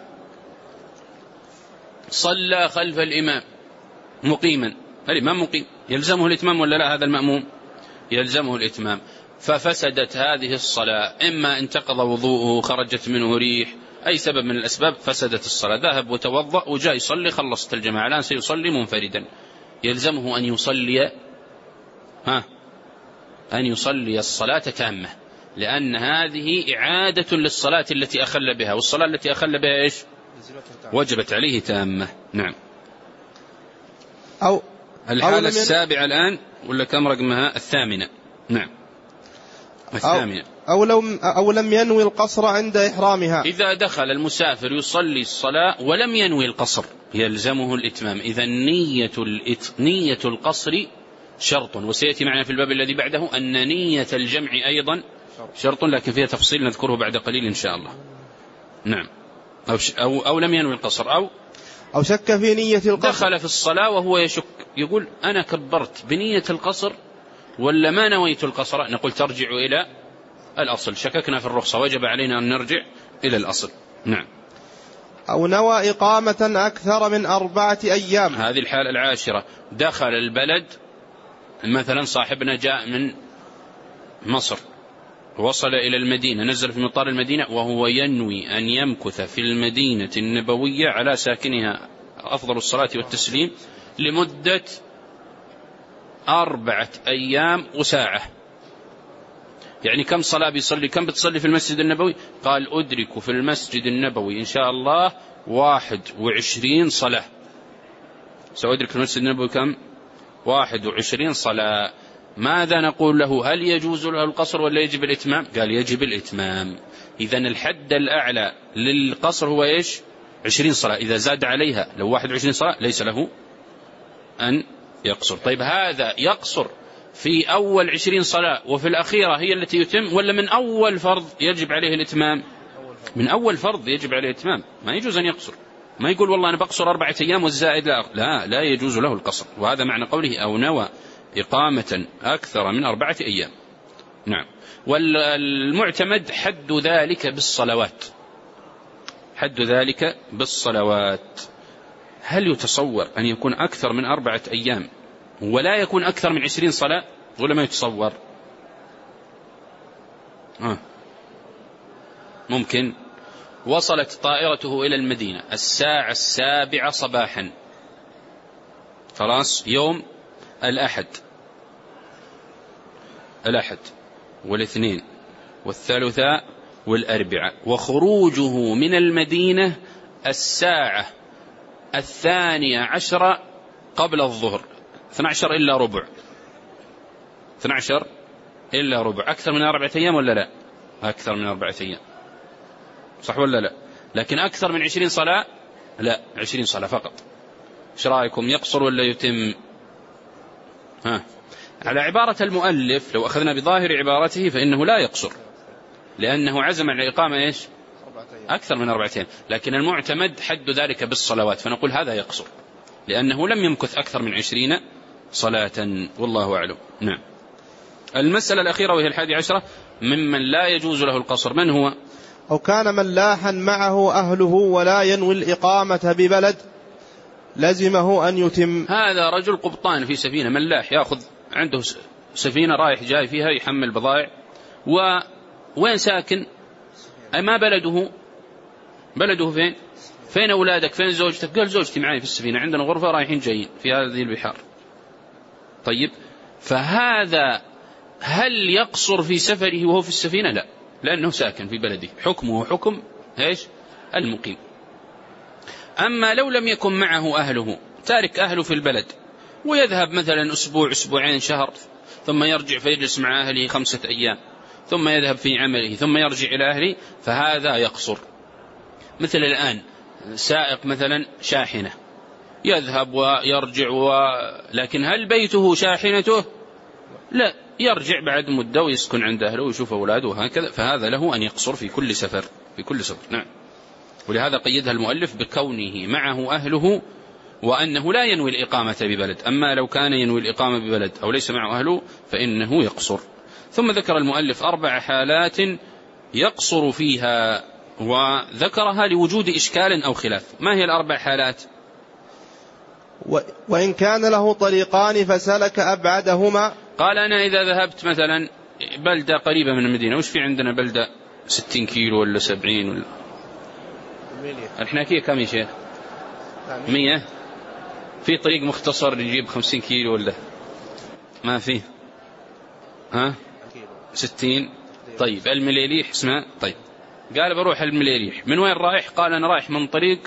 S1: صلى خلف الإمام مقيما، الإمام مقيم، يلزمه الإتمام ولا لا؟ هذا المأموم يلزمه الإتمام، ففسدت هذه الصلاة، إما انتقض وضوءه، خرجت منه ريح، أي سبب من الأسباب، فسدت الصلاة. ذهب وتوضأ وجاء يصلي، خلصت الجماعة، الآن سيصلي منفردا، يلزمه أن يصلي ها أن يصلي الصلاة تامة، لأن هذه إعادة للصلاة التي أخل بها، والصلاة التي أخل بها إيش؟ وجبت عليه تامة. نعم.
S2: أو
S1: الحالة السابعة الآن ولا كم رقمها؟ الثامنة. نعم الثامنة.
S2: أو, أو, أو لم ينوي القصر عند إحرامها.
S1: إذا دخل المسافر يصلي الصلاة ولم ينوي القصر يلزمه الإتمام. إذا نية, نية القصر شرط، وسيأتي معنا في الباب الذي بعده أن نية الجمع أيضا شرط، لكن فيها تفصيل نذكره بعد قليل إن شاء الله. نعم. أو, أو, أو لم ينوي القصر، أو
S2: أو شك في نية القصر،
S1: دخل في الصلاة وهو يشك، يقول أنا كبرت بنية القصر ولا ما نويت القصر؟ نقول ترجع إلى الأصل، شككنا في الرخصة، وجب علينا أن نرجع إلى الأصل. نعم.
S2: أو نوى إقامة أكثر من أربعة أيام.
S1: هذه الحالة العاشرة، دخل البلد، مثلا صاحبنا جاء من مصر وصل إلى المدينة، نزل في مطار المدينة وهو ينوي أن يمكث في المدينة النبوية على ساكنها أفضل الصلاة والتسليم لمدة أربعة أيام وساعة. يعني كم صلاة بيصلي؟ كم بتصلي في المسجد النبوي؟ قال أدرك في المسجد النبوي إن شاء الله واحد وعشرين صلاة. سأدرك في المسجد النبوي كم؟ واحد وعشرين صلاة. ماذا نقول له؟ هل يجوز له القصر ولا يجب الإتمام؟ قال يجب الإتمام. إذن الحد الأعلى للقصر هو إيش؟ عشرين صلاة. إذا زاد عليها لو واحد وعشرين صلاة ليس له أن يقصر. طيب هذا يقصر في أول عشرين صلاة وفي الأخيرة هي التي يتم، ولا من أول فرض يجب عليه الإتمام؟ من أول فرض يجب عليه الإتمام، ما يجوز أن يقصر، ما يقول والله أنا بقصر أربعة أيام والزائد لا لا, لا يجوز له القصر. وهذا معنى قوله أو نوى إقامة أكثر من أربعة أيام. نعم. والمعتمد حد ذلك بالصلوات، حد ذلك بالصلوات. هل يتصور أن يكون أكثر من أربعة أيام ولا يكون أكثر من عشرين صلاة، ولا ما يتصور؟ آه. ممكن. وصلت طائرته إلى المدينة الساعة السابعة صباحا، خلاص يوم الأحد، الأحد والاثنين والثلاثاء والأربعاء، وخروجه من المدينة الساعة الثانية عشرة قبل الظهر، اثنى عشر إلا ربع، اثنى عشر إلا ربع. أكثر من أربعة أيام ولا لا؟ أكثر من أربعة أيام، صح ولا لا؟ لكن أكثر من عشرين صلاة لا، عشرين صلاة فقط. ايش رأيكم، يقصر ولا يتم؟ ها. على عبارة المؤلف لو أخذنا بظاهر عبارته فإنه لا يقصر، لأنه عزم على إقامة إيش؟ أكثر من أربعة أيام. لكن المعتمد حد ذلك بالصلوات، فنقول هذا يقصر لأنه لم يمكث أكثر من عشرين صلاة، والله أعلم. نعم. المسألة الأخيرة وهي الحادي عشرة، ممن لا يجوز له القصر، من هو؟
S2: أو كان ملاحا معه أهله ولا ينوي الإقامة ببلد لزمه أن يتم.
S1: هذا رجل قبطان في سفينة، ملاح، يأخذ عنده سفينة رايح جاي فيها يحمل بضائع، ووين ساكن؟ أي ما بلده؟ بلده فين؟ فين أولادك؟ فين زوجتك؟ قال زوجتي معي في السفينة، عندنا غرفة رايحين جايين في هذه البحار. طيب، فهذا هل يقصر في سفره وهو في السفينة؟ لا، لأنه ساكن في بلده، حكمه حكم إيش؟ المقيم. أما لو لم يكن معه أهله، تارك أهله في البلد ويذهب مثلا أسبوع أسبوعين شهر، ثم يرجع فيجلس مع أهله خمسة أيام، ثم يذهب في عمله، ثم يرجع إلى أهله، فهذا يقصر. مثل الآن سائق مثلا شاحنة يذهب ويرجع و... لكن هل بيته شاحنته؟ لا، يرجع بعد مدة ويسكن عند أهله ويشوف أولاده وهكذا، فهذا له أن يقصر في كل سفر في كل سفر. نعم. ولهذا قيدها المؤلف بكونه معه أهله وأنه لا ينوي الإقامة ببلد. أما لو كان ينوي الإقامة ببلد أو ليس معه أهله فإنه يقصر. ثم ذكر المؤلف أربع حالات يقصر فيها، وذكرها لوجود إشكال أو خلاف. ما هي الأربع حالات؟
S2: وإن كان له طريقان فسلك أبعدهما.
S1: قال أنا إذا ذهبت مثلا بلدة قريبة من المدينة، وش في عندنا بلدة ستين كيلو ولا سبعين ولا احنا كيه كم يا شيخ؟ مية. في طريق مختصر يجيب خمسين كيلو ولا ما فيه؟ ها ستين. طيب المليليح اسمها. طيب قال بروح المليليح، من وين رايح؟ قال أنا رايح من طريق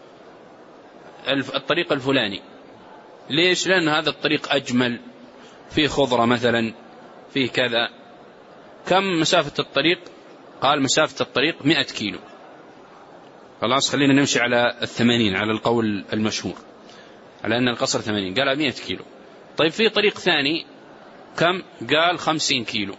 S1: الطريق الفلاني. ليش؟ لأن هذا الطريق أجمل، فيه خضرة مثلا، فيه كذا. كم مسافة الطريق؟ قال مسافة الطريق مئة كيلو. خلاص خلينا نمشي على الثمانين على القول المشهور، على أن القصر ثمانين. قال مئة كيلو. طيب في طريق ثاني كم؟ قال خمسين كيلو.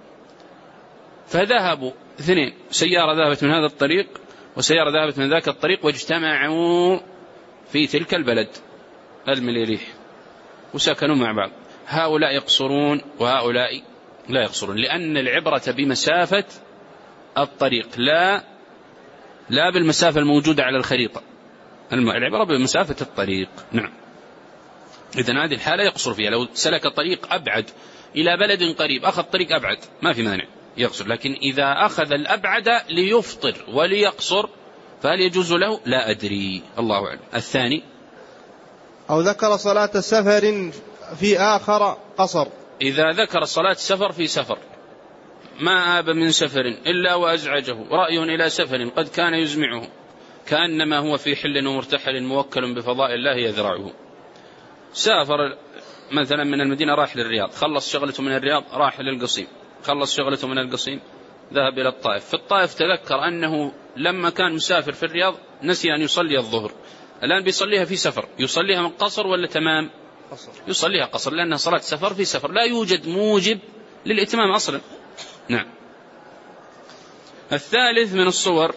S1: فذهبوا اثنين، سيارة ذهبت من هذا الطريق وسيارة ذهبت من ذاك الطريق، واجتمعوا في تلك البلد المليليح وسكنوا مع بعض. هؤلاء يقصرون وهؤلاء لا يقصرون، لأن العبرة بمسافة الطريق لا لا بالمسافة الموجودة على الخريطة، العبرة بمسافة الطريق. نعم. إذن هذه الحالة يقصر فيها. لو سلك طريق أبعد إلى بلد قريب، أخذ طريق أبعد ما في مانع يقصر. لكن إذا أخذ الأبعد ليفطر وليقصر فهل يجوز له؟ لا أدري، الله أعلم. الثاني
S2: أو ذكر صلاة السفر في آخر قصر.
S1: إذا ذكر صلاة السفر في سفر، ما آب من سفر إلا وأزعجه رأي إلى سفر قد كان يزمعه، كأنما هو في حل ومرتحل موكل بفضاء الله يذرعه. سافر مثلا من المدينة راح للرياض، خلص شغلته من الرياض راح للقصيم، خلص شغلته من القصيم ذهب إلى الطائف. في الطائف تذكر أنه لما كان مسافر في الرياض نسي أن يصلي الظهر، الآن بيصليها في سفر، يصليها من قصر ولا تمام؟ قصر. يصليها قصر، لأنها صلاة سفر في سفر، لا يوجد موجب للإتمام أصلا. نعم. الثالث من الصور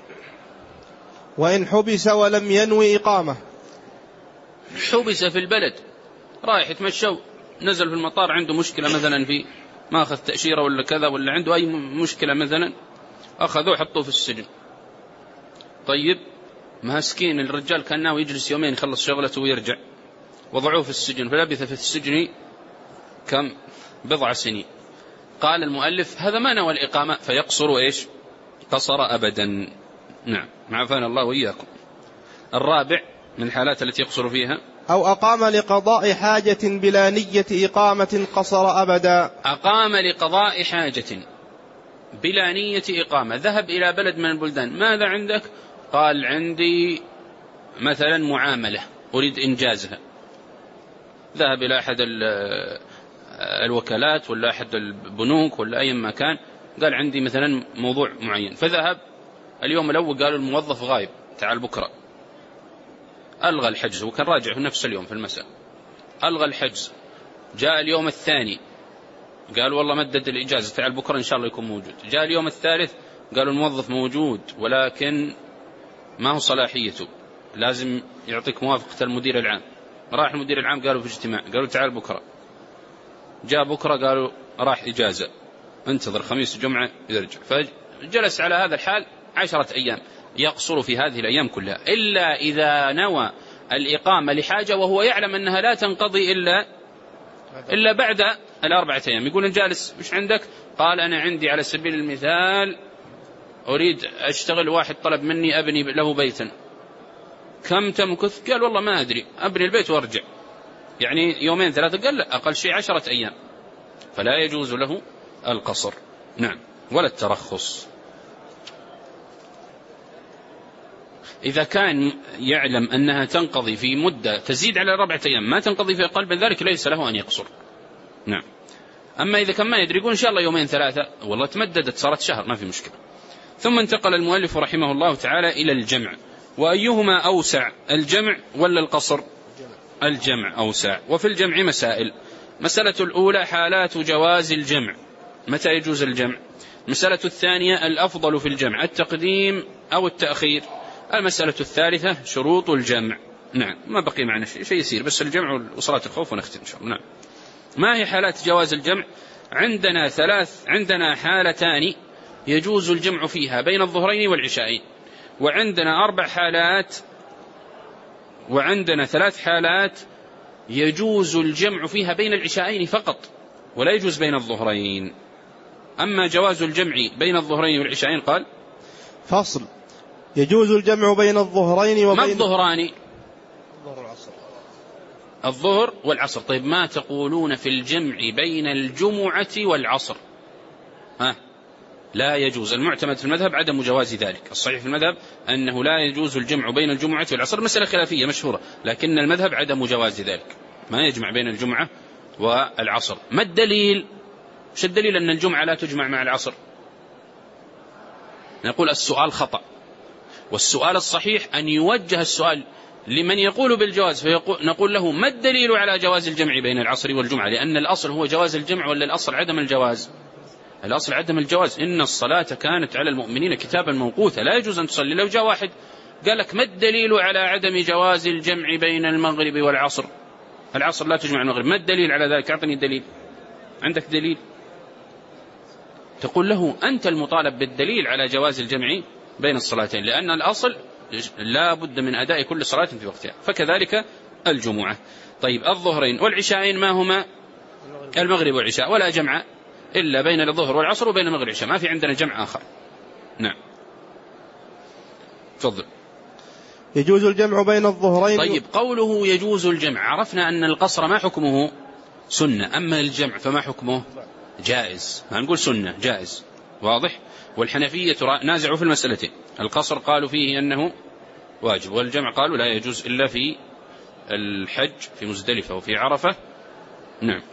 S2: وإن حبس ولم ينوي إقامة.
S1: حبس في البلد رايح يتمشى، نزل في المطار عنده مشكلة مثلا في ما أخذ تأشيرة ولا كذا، ولا عنده أي مشكلة مثلا، أخذوه حطوه في السجن. طيب مسكين الرجال كان ناوي يجلس يومين يخلص شغلته ويرجع، وضعوه في السجن، فلبث في السجن كم؟ بضع سنين. قال المؤلف هذا ما نوى الإقامة فيقصر إيش؟ قصر أبدا. نعم، عافانا الله وإياكم. الرابع من الحالات التي يقصر فيها
S2: أو أقام لقضاء حاجة بلا نية إقامة قصر أبدا.
S1: أقام لقضاء حاجة بلا نية إقامة، ذهب إلى بلد من البلدان، ماذا عندك؟ قال عندي مثلا معاملة أريد إنجازها، ذهب إلى أحد الوكالات ولا أحد البنوك ولا أي مكان، قال عندي مثلا موضوع معين، فذهب اليوم الأول قالوا الموظف غايب تعال بكرة، ألغى الحجز، وكان راجع في نفس اليوم في المساء، ألغى الحجز. جاء اليوم الثاني قال والله مدد الإجازة تعال بكرة إن شاء الله يكون موجود. جاء اليوم الثالث قالوا الموظف موجود ولكن ما هو صلاحيته، لازم يعطيك موافقة المدير العام. راح المدير العام قالوا في اجتماع، قالوا تعال بكرة. جاء بكرة قالوا راح إجازة، انتظر خميس جمعة يرجع. فجلس على هذا الحال عشرة أيام، يقصر في هذه الأيام كلها، إلا إذا نوى الإقامة لحاجة وهو يعلم أنها لا تنقضي إلا إلا بعد الأربعة أيام. يقول الجالس وش عندك؟ قال أنا عندي على سبيل المثال أريد أشتغل، واحد طلب مني أبني له بيتا، كم تمكث؟ قال والله ما أدري، أبني البيت وأرجع، يعني يومين ثلاثة. قال لا، أقل شيء عشرة أيام، فلا يجوز له القصر. نعم، ولا الترخص. إذا كان يعلم أنها تنقضي في مدة تزيد على أربعة أيام، ما تنقضي في أقل من ذلك، ليس له أن يقصر. نعم. أما إذا كان ما يدري، يقول إن شاء الله يومين ثلاثة، والله تمددت صارت شهر، ما في مشكلة. ثم انتقل المؤلف رحمه الله تعالى إلى الجمع. وأيهما أوسع، الجمع ولا القصر؟ الجمع أوسع. وفي الجمع مسائل. مسألة الأولى حالات جواز الجمع، متى يجوز الجمع. مسألة الثانية الأفضل في الجمع، التقديم أو التأخير. المسألة الثالثة شروط الجمع. نعم، ما بقي معنا شيء, شيء يسير، بس الجمع وصلاة الخوف ونختم إن شاء الله. نعم. ما هي حالات جواز الجمع؟ عندنا ثلاث، عندنا حالتان يجوز الجمع فيها بين الظهرين والعشاءين، وعندنا أربع حالات، وعندنا ثلاث حالات يجوز الجمع فيها بين العشاءين فقط، ولا يجوز بين الظهرين. أما جواز الجمع بين الظهرين والعشاءين قال
S2: فصل: يجوز الجمع بين الظهرين وبين
S1: ما الظهران؟
S2: الظهر والعصر.
S1: الظهر والعصر. طيب ما تقولون في الجمع بين الجمعة والعصر؟ ها؟ لا يجوز. المعتمد في المذهب عدم جواز ذلك. الصحيح في المذهب أنه لا يجوز الجمع بين الجمعة والعصر، مسألة خلافية مشهورة، لكن المذهب عدم جواز ذلك، ما يجمع بين الجمعة والعصر. ما الدليل؟ مش الدليل أن الجمعة لا تجمع مع العصر؟ نقول السؤال خطأ، والسؤال الصحيح أن يوجه السؤال لمن يقول بالجواز، فنقول له ما الدليل على جواز الجمع بين العصر والجمعة؟ لأن الأصل هو جواز الجمع، ولا الأصل عدم الجواز؟ الأصل عدم الجواز. إن الصلاة كانت على المؤمنين كتابا موقوتا، لا يجوز أن تصلي. لو جاء واحد قال لك ما الدليل على عدم جواز الجمع بين المغرب والعصر؟ العصر لا تجمع المغرب، ما الدليل على ذلك؟ أعطني دليل. عندك دليل؟ تقول له أنت المطالب بالدليل على جواز الجمع بين الصلاتين، لأن الأصل لا بد من أداء كل صلاة في وقتها، فكذلك الجمعة. طيب الظهرين والعشاءين ما هما؟ المغرب والعشاء، ولا جمع إلا بين الظهر والعصر وبين المغرب والعشاء، ما في عندنا جمع آخر. نعم، تفضل.
S2: يجوز الجمع بين الظهرين.
S1: طيب قوله يجوز الجمع، عرفنا أن القصر ما حكمه؟ سنة. أما الجمع فما حكمه؟ جائز. ما نقول سنة، جائز. واضح؟ والحنفية نازعوا في المسألتين، القصر قالوا فيه أنه واجب، والجمع قالوا لا يجوز إلا في الحج في مزدلفة وفي عرفة. نعم.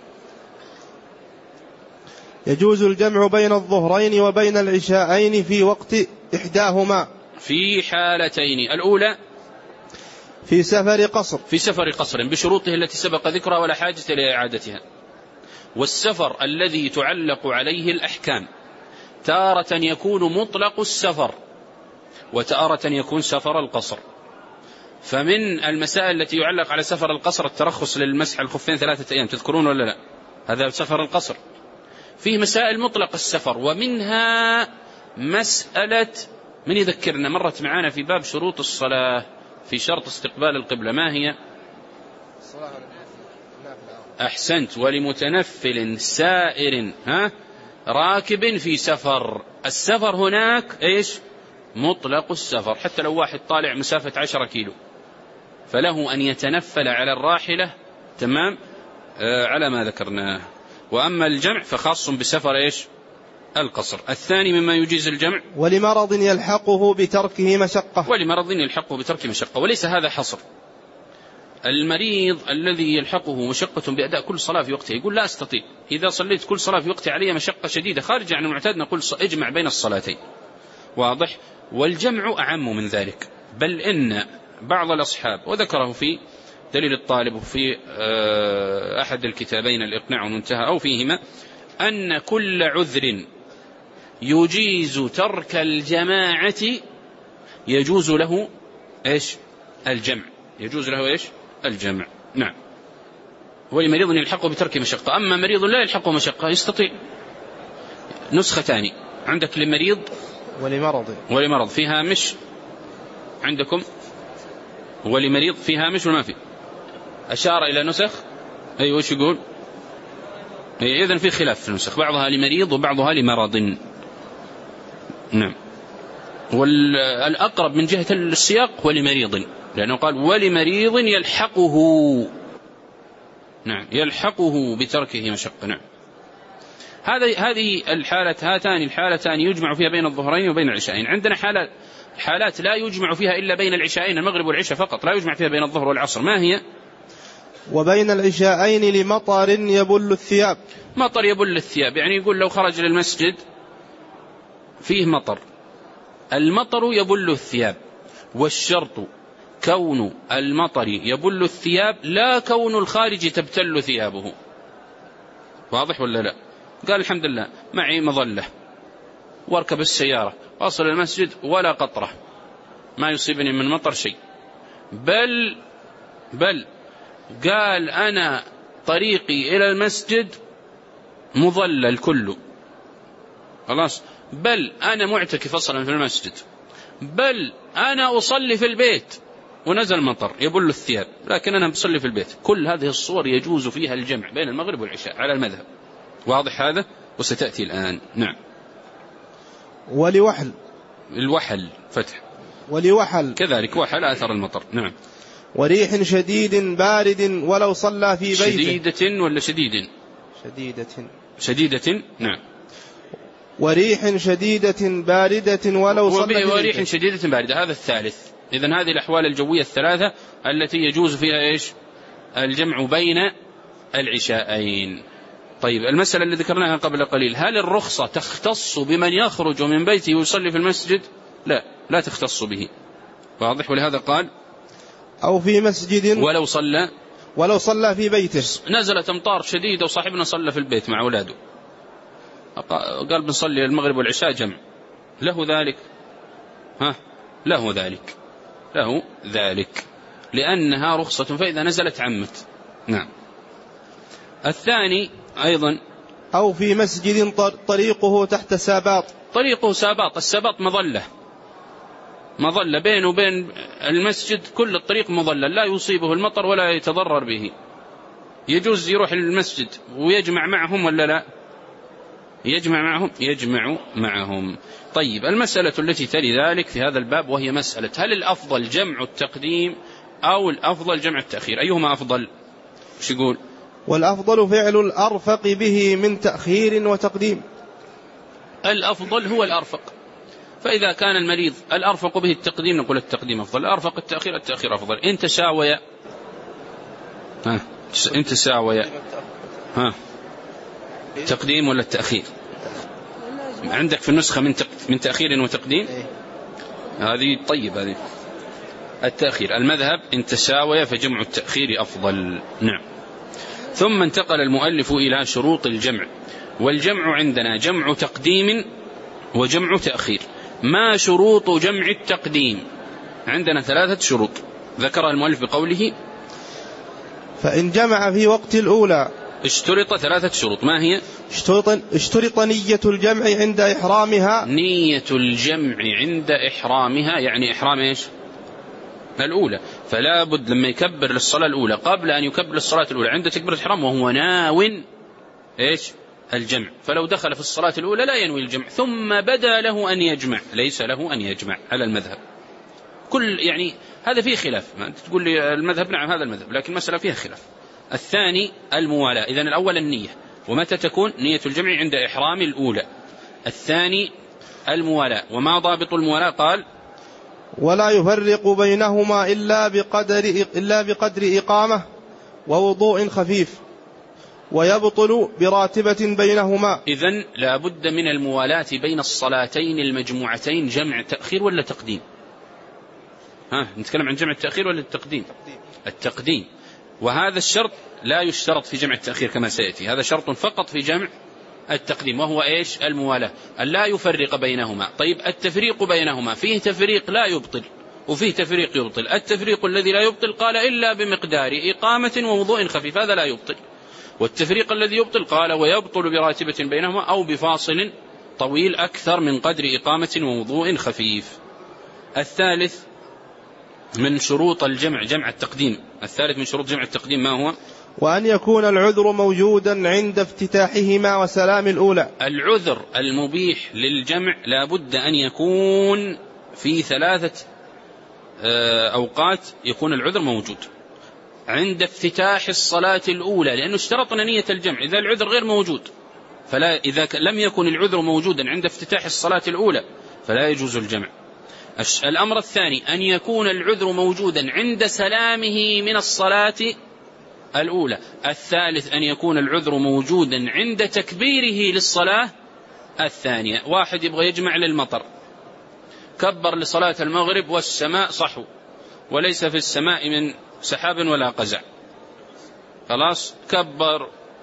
S2: يجوز الجمع بين الظهرين وبين العشاءين في وقت إحداهما
S1: في حالتين: الأولى
S2: في سفر قصر،
S1: في سفر قصر بشروطه التي سبق ذكرها ولا حاجة إلى إعادتها. والسفر الذي تعلق عليه الأحكام تارة يكون مطلق السفر، وتارة يكون سفر القصر. فمن المسائل التي يعلق على سفر القصر الترخص للمسح الخفين ثلاثة أيام، تذكرون ولا لا؟ هذا سفر القصر. فيه مسائل مطلق السفر، ومنها مسألة من يذكرنا مرت معانا في باب شروط الصلاة في شرط استقبال القبلة، ما هي؟ أحسنت. ولمتنفل سائر ها راكب في سفر. السفر هناك إيش؟ مطلق السفر، حتى لو واحد طالع مسافة عشرة كيلو فله أن يتنفل على الراحلة، تمام، آه على ما ذكرناه. وأما الجمع فخاص بسفر إيش؟ القصر. الثاني مما يجيز الجمع
S2: ولمرض يلحقه بتركه مشقة،
S1: ولمرض يلحقه بترك مشقة. وليس هذا حصر. المريض الذي يلحقه مشقة بأداء كل صلاة في وقتها يقول لا أستطيع، إذا صليت كل صلاة في وقتها علي مشقة شديدة خارج عن المعتاد، نقول اجمع بين الصلاتين. واضح؟ والجمع أعم من ذلك، بل إن بعض الأصحاب، وذكره في دليل الطالب وفي أحد الكتابين الإقناع والمنتهى أو فيهما، أن كل عذر يجيز ترك الجماعة يجوز له إيش؟ الجمع. يجوز له إيش؟ الجمع. نعم. ولمريض يلحقه بترك مشقة. أما مريض لا يلحقه مشقة يستطيع. نسخة ثانية عندك لمريض
S2: ولمرض
S1: ولمرض فيها مش عندكم؟ ولمريض فيها مش وما في؟ أشار إلى نسخ. أي وش يقول؟ إذن في خلاف في النسخ، بعضها لمريض وبعضها لمرض. نعم. والأقرب من جهة السياق ولمريض، لأنه قال ولمريض يلحقه. نعم، يلحقه بتركه مشقة. نعم. هذه هذه الحالة، هاتان الحالتان يجمع فيها بين الظهرين وبين العشاءين. عندنا حالات حالات لا يجمع فيها إلا بين العشاءين، المغرب والعشاء فقط، لا يجمع فيها بين الظهر والعصر. ما هي؟
S2: وبين العشاءين لمطر يبل الثياب.
S1: مطر يبل الثياب، يعني يقول لو خرج للمسجد فيه مطر، المطر يبل الثياب، والشرط كون المطر يبل الثياب لا كون الخارج تبتل ثيابه. واضح ولا لا؟ قال الحمد لله معي مظلة واركب السيارة واصل المسجد ولا قطرة، ما يصيبني من مطر شيء، بل بل قال أنا طريقي إلى المسجد مظلل كله خلاص، بل أنا معتكف أصلا في المسجد، بل أنا أصلي في البيت ونزل مطر يبل الثياب لكن أنا بصلي في البيت. كل هذه الصور يجوز فيها الجمع بين المغرب والعشاء على المذهب. واضح هذا؟ وستأتي الآن. نعم.
S2: ولوحل،
S1: الوحل فتح،
S2: ولوحل
S1: كذلك وحل أثر المطر. نعم.
S2: وريح شديد بارد ولو صلى في بيته.
S1: شديدة ولا شديد؟
S2: شديدة.
S1: شديدة. نعم.
S2: وريح شديدة باردة ولو صلى في بيته.
S1: وريح شديدة باردة، هذا الثالث. إذن هذه الأحوال الجوية الثلاثة التي يجوز فيها إيش؟ الجمع بين العشاءين. طيب، المسألة اللي ذكرناها قبل قليل، هل الرخصة تختص بمن يخرج من بيته ويصلي في المسجد؟ لا، لا تختص به. واضح؟ ولهذا قال
S2: أو في مسجد
S1: ولو صلى
S2: ولو صلى في بيته.
S1: نزلت أمطار شديدة وصاحبنا صلى في البيت مع أولاده، قال بنصلي المغرب والعشاء جمع، له ذلك؟ ها، له ذلك، له ذلك، لأنها رخصة، فإذا نزلت عمت. نعم. الثاني أيضا
S2: أو في مسجد طريقه تحت ساباط.
S1: طريقه ساباط، الساباط مظلة، مظلة بينه وبين المسجد كل الطريق مظلل، لا يصيبه المطر ولا يتضرر به، يجوز يروح للمسجد ويجمع معهم ولا لا؟ يجمع معهم، يجمع معهم. طيب، المسألة التي تلي ذلك في هذا الباب وهي مسألة هل الأفضل جمع التقديم أو الأفضل جمع التأخير؟ أيهما أفضل؟ وش يقول؟
S2: والأفضل فعل الأرفق به من تأخير وتقديم.
S1: الأفضل هو الأرفق، فإذا كان المريض الأرفق به التقديم نقول التقديم أفضل، الأرفق التأخير التأخير أفضل. إن تساويا، ها إن تساويا، ها تقديم ولا التأخير؟ عندك في النسخة من من تأخير وتقديم، هذه طيب، هذه التأخير. المذهب إن تساويا فجمع التأخير أفضل. نعم. ثم انتقل المؤلف إلى شروط الجمع، والجمع عندنا جمع تقديم وجمع تأخير. ما شروط جمع التقديم؟ عندنا ثلاثة شروط ذكرها المؤلف بقوله
S2: فإن جمع في وقت الأولى
S1: اشترط ثلاثة شروط. ما هي؟
S2: اشترط, اشترط نية الجمع عند إحرامها.
S1: نية الجمع عند إحرامها، يعني إحرام إيش؟ الأولى، فلا بد لما يكبر للصلاة الأولى قبل أن يكبر للصلاة الأولى عند تكبيرة الإحرام وهو ناو إيش؟ الجمع. فلو دخل في الصلاة الأولى لا ينوي الجمع ثم بدا له أن يجمع، ليس له أن يجمع على المذهب. كل يعني هذا فيه خلاف، ما أنت تقول لي المذهب، نعم هذا المذهب، لكن مسألة فيها خلاف. الثاني الموالاة، إذن الأول النية، ومتى تكون نية الجمع؟ عند إحرام الأولى. الثاني الموالاة، وما ضابط الموالاة؟ قال
S2: ولا يفرق بينهما إلا بقدر إلا بقدر إقامة ووضوء خفيف، ويبطل براتبة بينهما.
S1: إذن لا بد من الموالاة بين الصلاتين المجموعتين. جمع تأخير ولا تقديم؟ ها نتكلم عن جمع التأخير ولا التقديم؟ التقديم. وهذا الشرط لا يشترط في جمع التأخير كما سيأتي، هذا شرط فقط في جمع التقديم، وهو إيش؟ الموالاة، أن لا يفرق بينهما. طيب، التفريق بينهما فيه تفريق لا يبطل وفيه تفريق يبطل. التفريق الذي لا يبطل قال إلا بمقدار إقامة ووضوء خفيف، هذا لا يبطل. والتفريق الذي يبطل قال ويبطل براتبة بينهما أو بفاصل طويل أكثر من قدر إقامة ووضوء خفيف. الثالث من شروط الجمع جمع التقديم، الثالث من شروط جمع التقديم ما هو؟
S2: وأن يكون العذر موجودا عند افتتاحهما وسلام الأولى.
S1: العذر المبيح للجمع لا بد أن يكون في ثلاثة أوقات يكون العذر موجود. عند افتتاح الصلاة الأولى، لأنه اشترطنا نية الجمع، إذا العذر غير موجود فلا، إذا لم يكن العذر موجودا عند افتتاح الصلاة الأولى فلا يجوز الجمع. الأمر الثاني أن يكون العذر موجودا عند سلامه من الصلاة الأولى. الثالث أن يكون العذر موجودا عند تكبيره للصلاة الثانية. واحد يبغى يجمع للمطر، كبر لصلاة المغرب والسماء صحو وليس في السماء من سحاب ولا قزع، خلاص كبر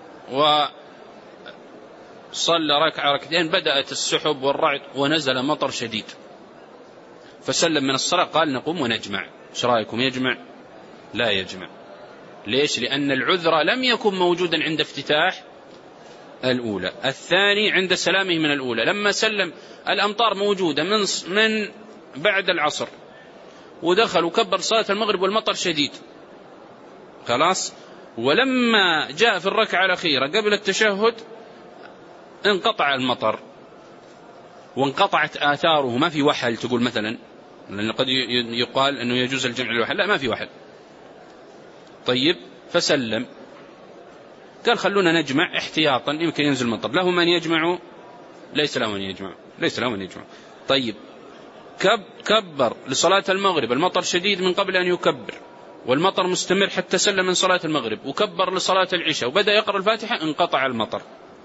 S1: وصلى ركعة ركعتين، بدأت السحب والرعد ونزل مطر شديد فسلم من الصلاة، قال نقوم ونجمع، ايش رايكم يجمع؟ لا يجمع. ليش؟ لأن العذر لم يكن موجودا عند افتتاح الأولى. الثاني عند سلامه من الأولى، لما سلم الأمطار موجودة من من بعد العصر ودخل وكبر صلاة المغرب والمطر شديد، خلاص، ولما جاء في الركعة الأخيرة قبل التشهد انقطع المطر وانقطعت آثاره، ما في وحل تقول مثلا، لأن قد يقال أنه يجوز الجمع للوحل، لا ما في وحل. طيب فسلم، قال خلونا نجمع احتياطا يمكن ينزل المطر، له من يجمع؟ ليس له من يجمع، ليس له من يجمع. طيب كب كبر لصلاة المغرب، المطر شديد من قبل أن يكبر والمطر مستمر حتى سلم من صلاة المغرب، وكبر لصلاة العشاء وبدأ يقرأ الفاتحة، انقطع المطر،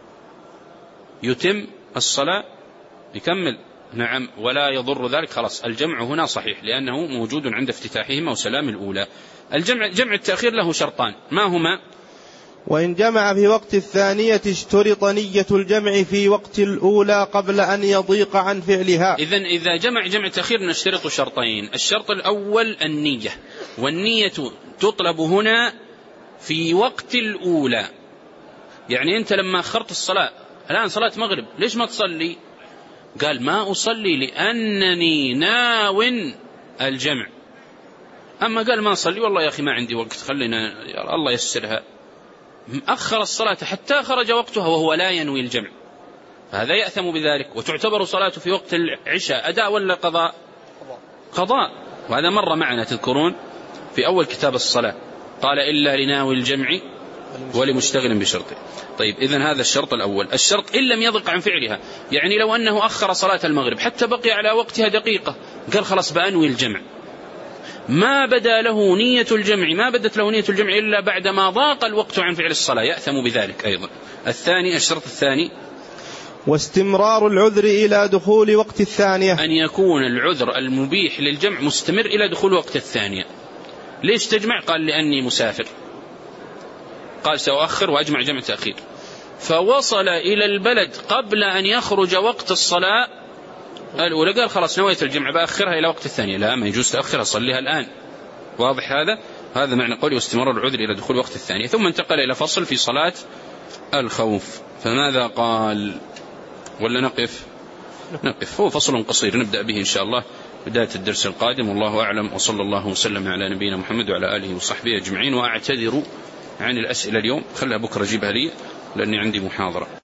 S1: يتم الصلاة يكمل، نعم، ولا يضر ذلك، خلاص الجمع هنا صحيح لأنه موجود عند افتتاحهما وسلام الأولى. الجمع جمع التأخير له شرطان، ما هما؟
S2: وإن جمع في وقت الثانية اشترط نية الجمع في وقت الأولى قبل أن يضيق عن فعلها.
S1: إذن إذا جمع جمع تأخير نشترط شرطين، الشرط الأول النية، والنية تطلب هنا في وقت الأولى. يعني أنت لما أخرت الصلاة، الآن صلاة مغرب، ليش ما تصلي؟ قال ما أصلي لأنني ناو الجمع. أما قال ما أصلي والله يا أخي ما عندي وقت، خلينا يا الله يسرها، أخر الصلاة حتى خرج وقتها وهو لا ينوي الجمع، فهذا يأثم بذلك. وتعتبر صلاته في وقت العشاء أداء ولا قضاء؟ قضاء. وهذا مر معنا تذكرون في أول كتاب الصلاة، قال إلا لناوي الجمع ولمشتغل بشرطه. طيب إذن هذا الشرط الأول. الشرط إن لم يضق عن فعلها، يعني لو أنه أخر صلاة المغرب حتى بقي على وقتها دقيقة، قال خلاص بأنوي الجمع، ما بدا له نية الجمع، ما بدت له نية الجمع إلا بعدما ضاق الوقت عن فعل الصلاة، يأثم بذلك أيضا. الثاني الشرط الثاني
S2: واستمرار العذر إلى دخول وقت الثانية،
S1: أن يكون العذر المبيح للجمع مستمر إلى دخول وقت الثانية. ليش تجمع؟ قال لأني مسافر، قال سأؤخر وأجمع جمع تأخير، فوصل إلى البلد قبل أن يخرج وقت الصلاة الأولى، قال خلاص نويت الجمع بأخرها إلى وقت الثانية، لا ما يجوز تأخرها، صليها الآن. واضح هذا؟ هذا معنى قولي واستمرار العذر إلى دخول وقت الثانية. ثم انتقل إلى فصل في صلاة الخوف، فماذا قال؟ ولا نقف؟ نقف، هو فصل قصير نبدأ به إن شاء الله بداية الدرس القادم، والله أعلم، وصلى الله وسلم على نبينا محمد وعلى آله وصحبه أجمعين. وأعتذر عن الأسئلة اليوم، خلها بكرة جيبها لي لأني عندي محاضرة.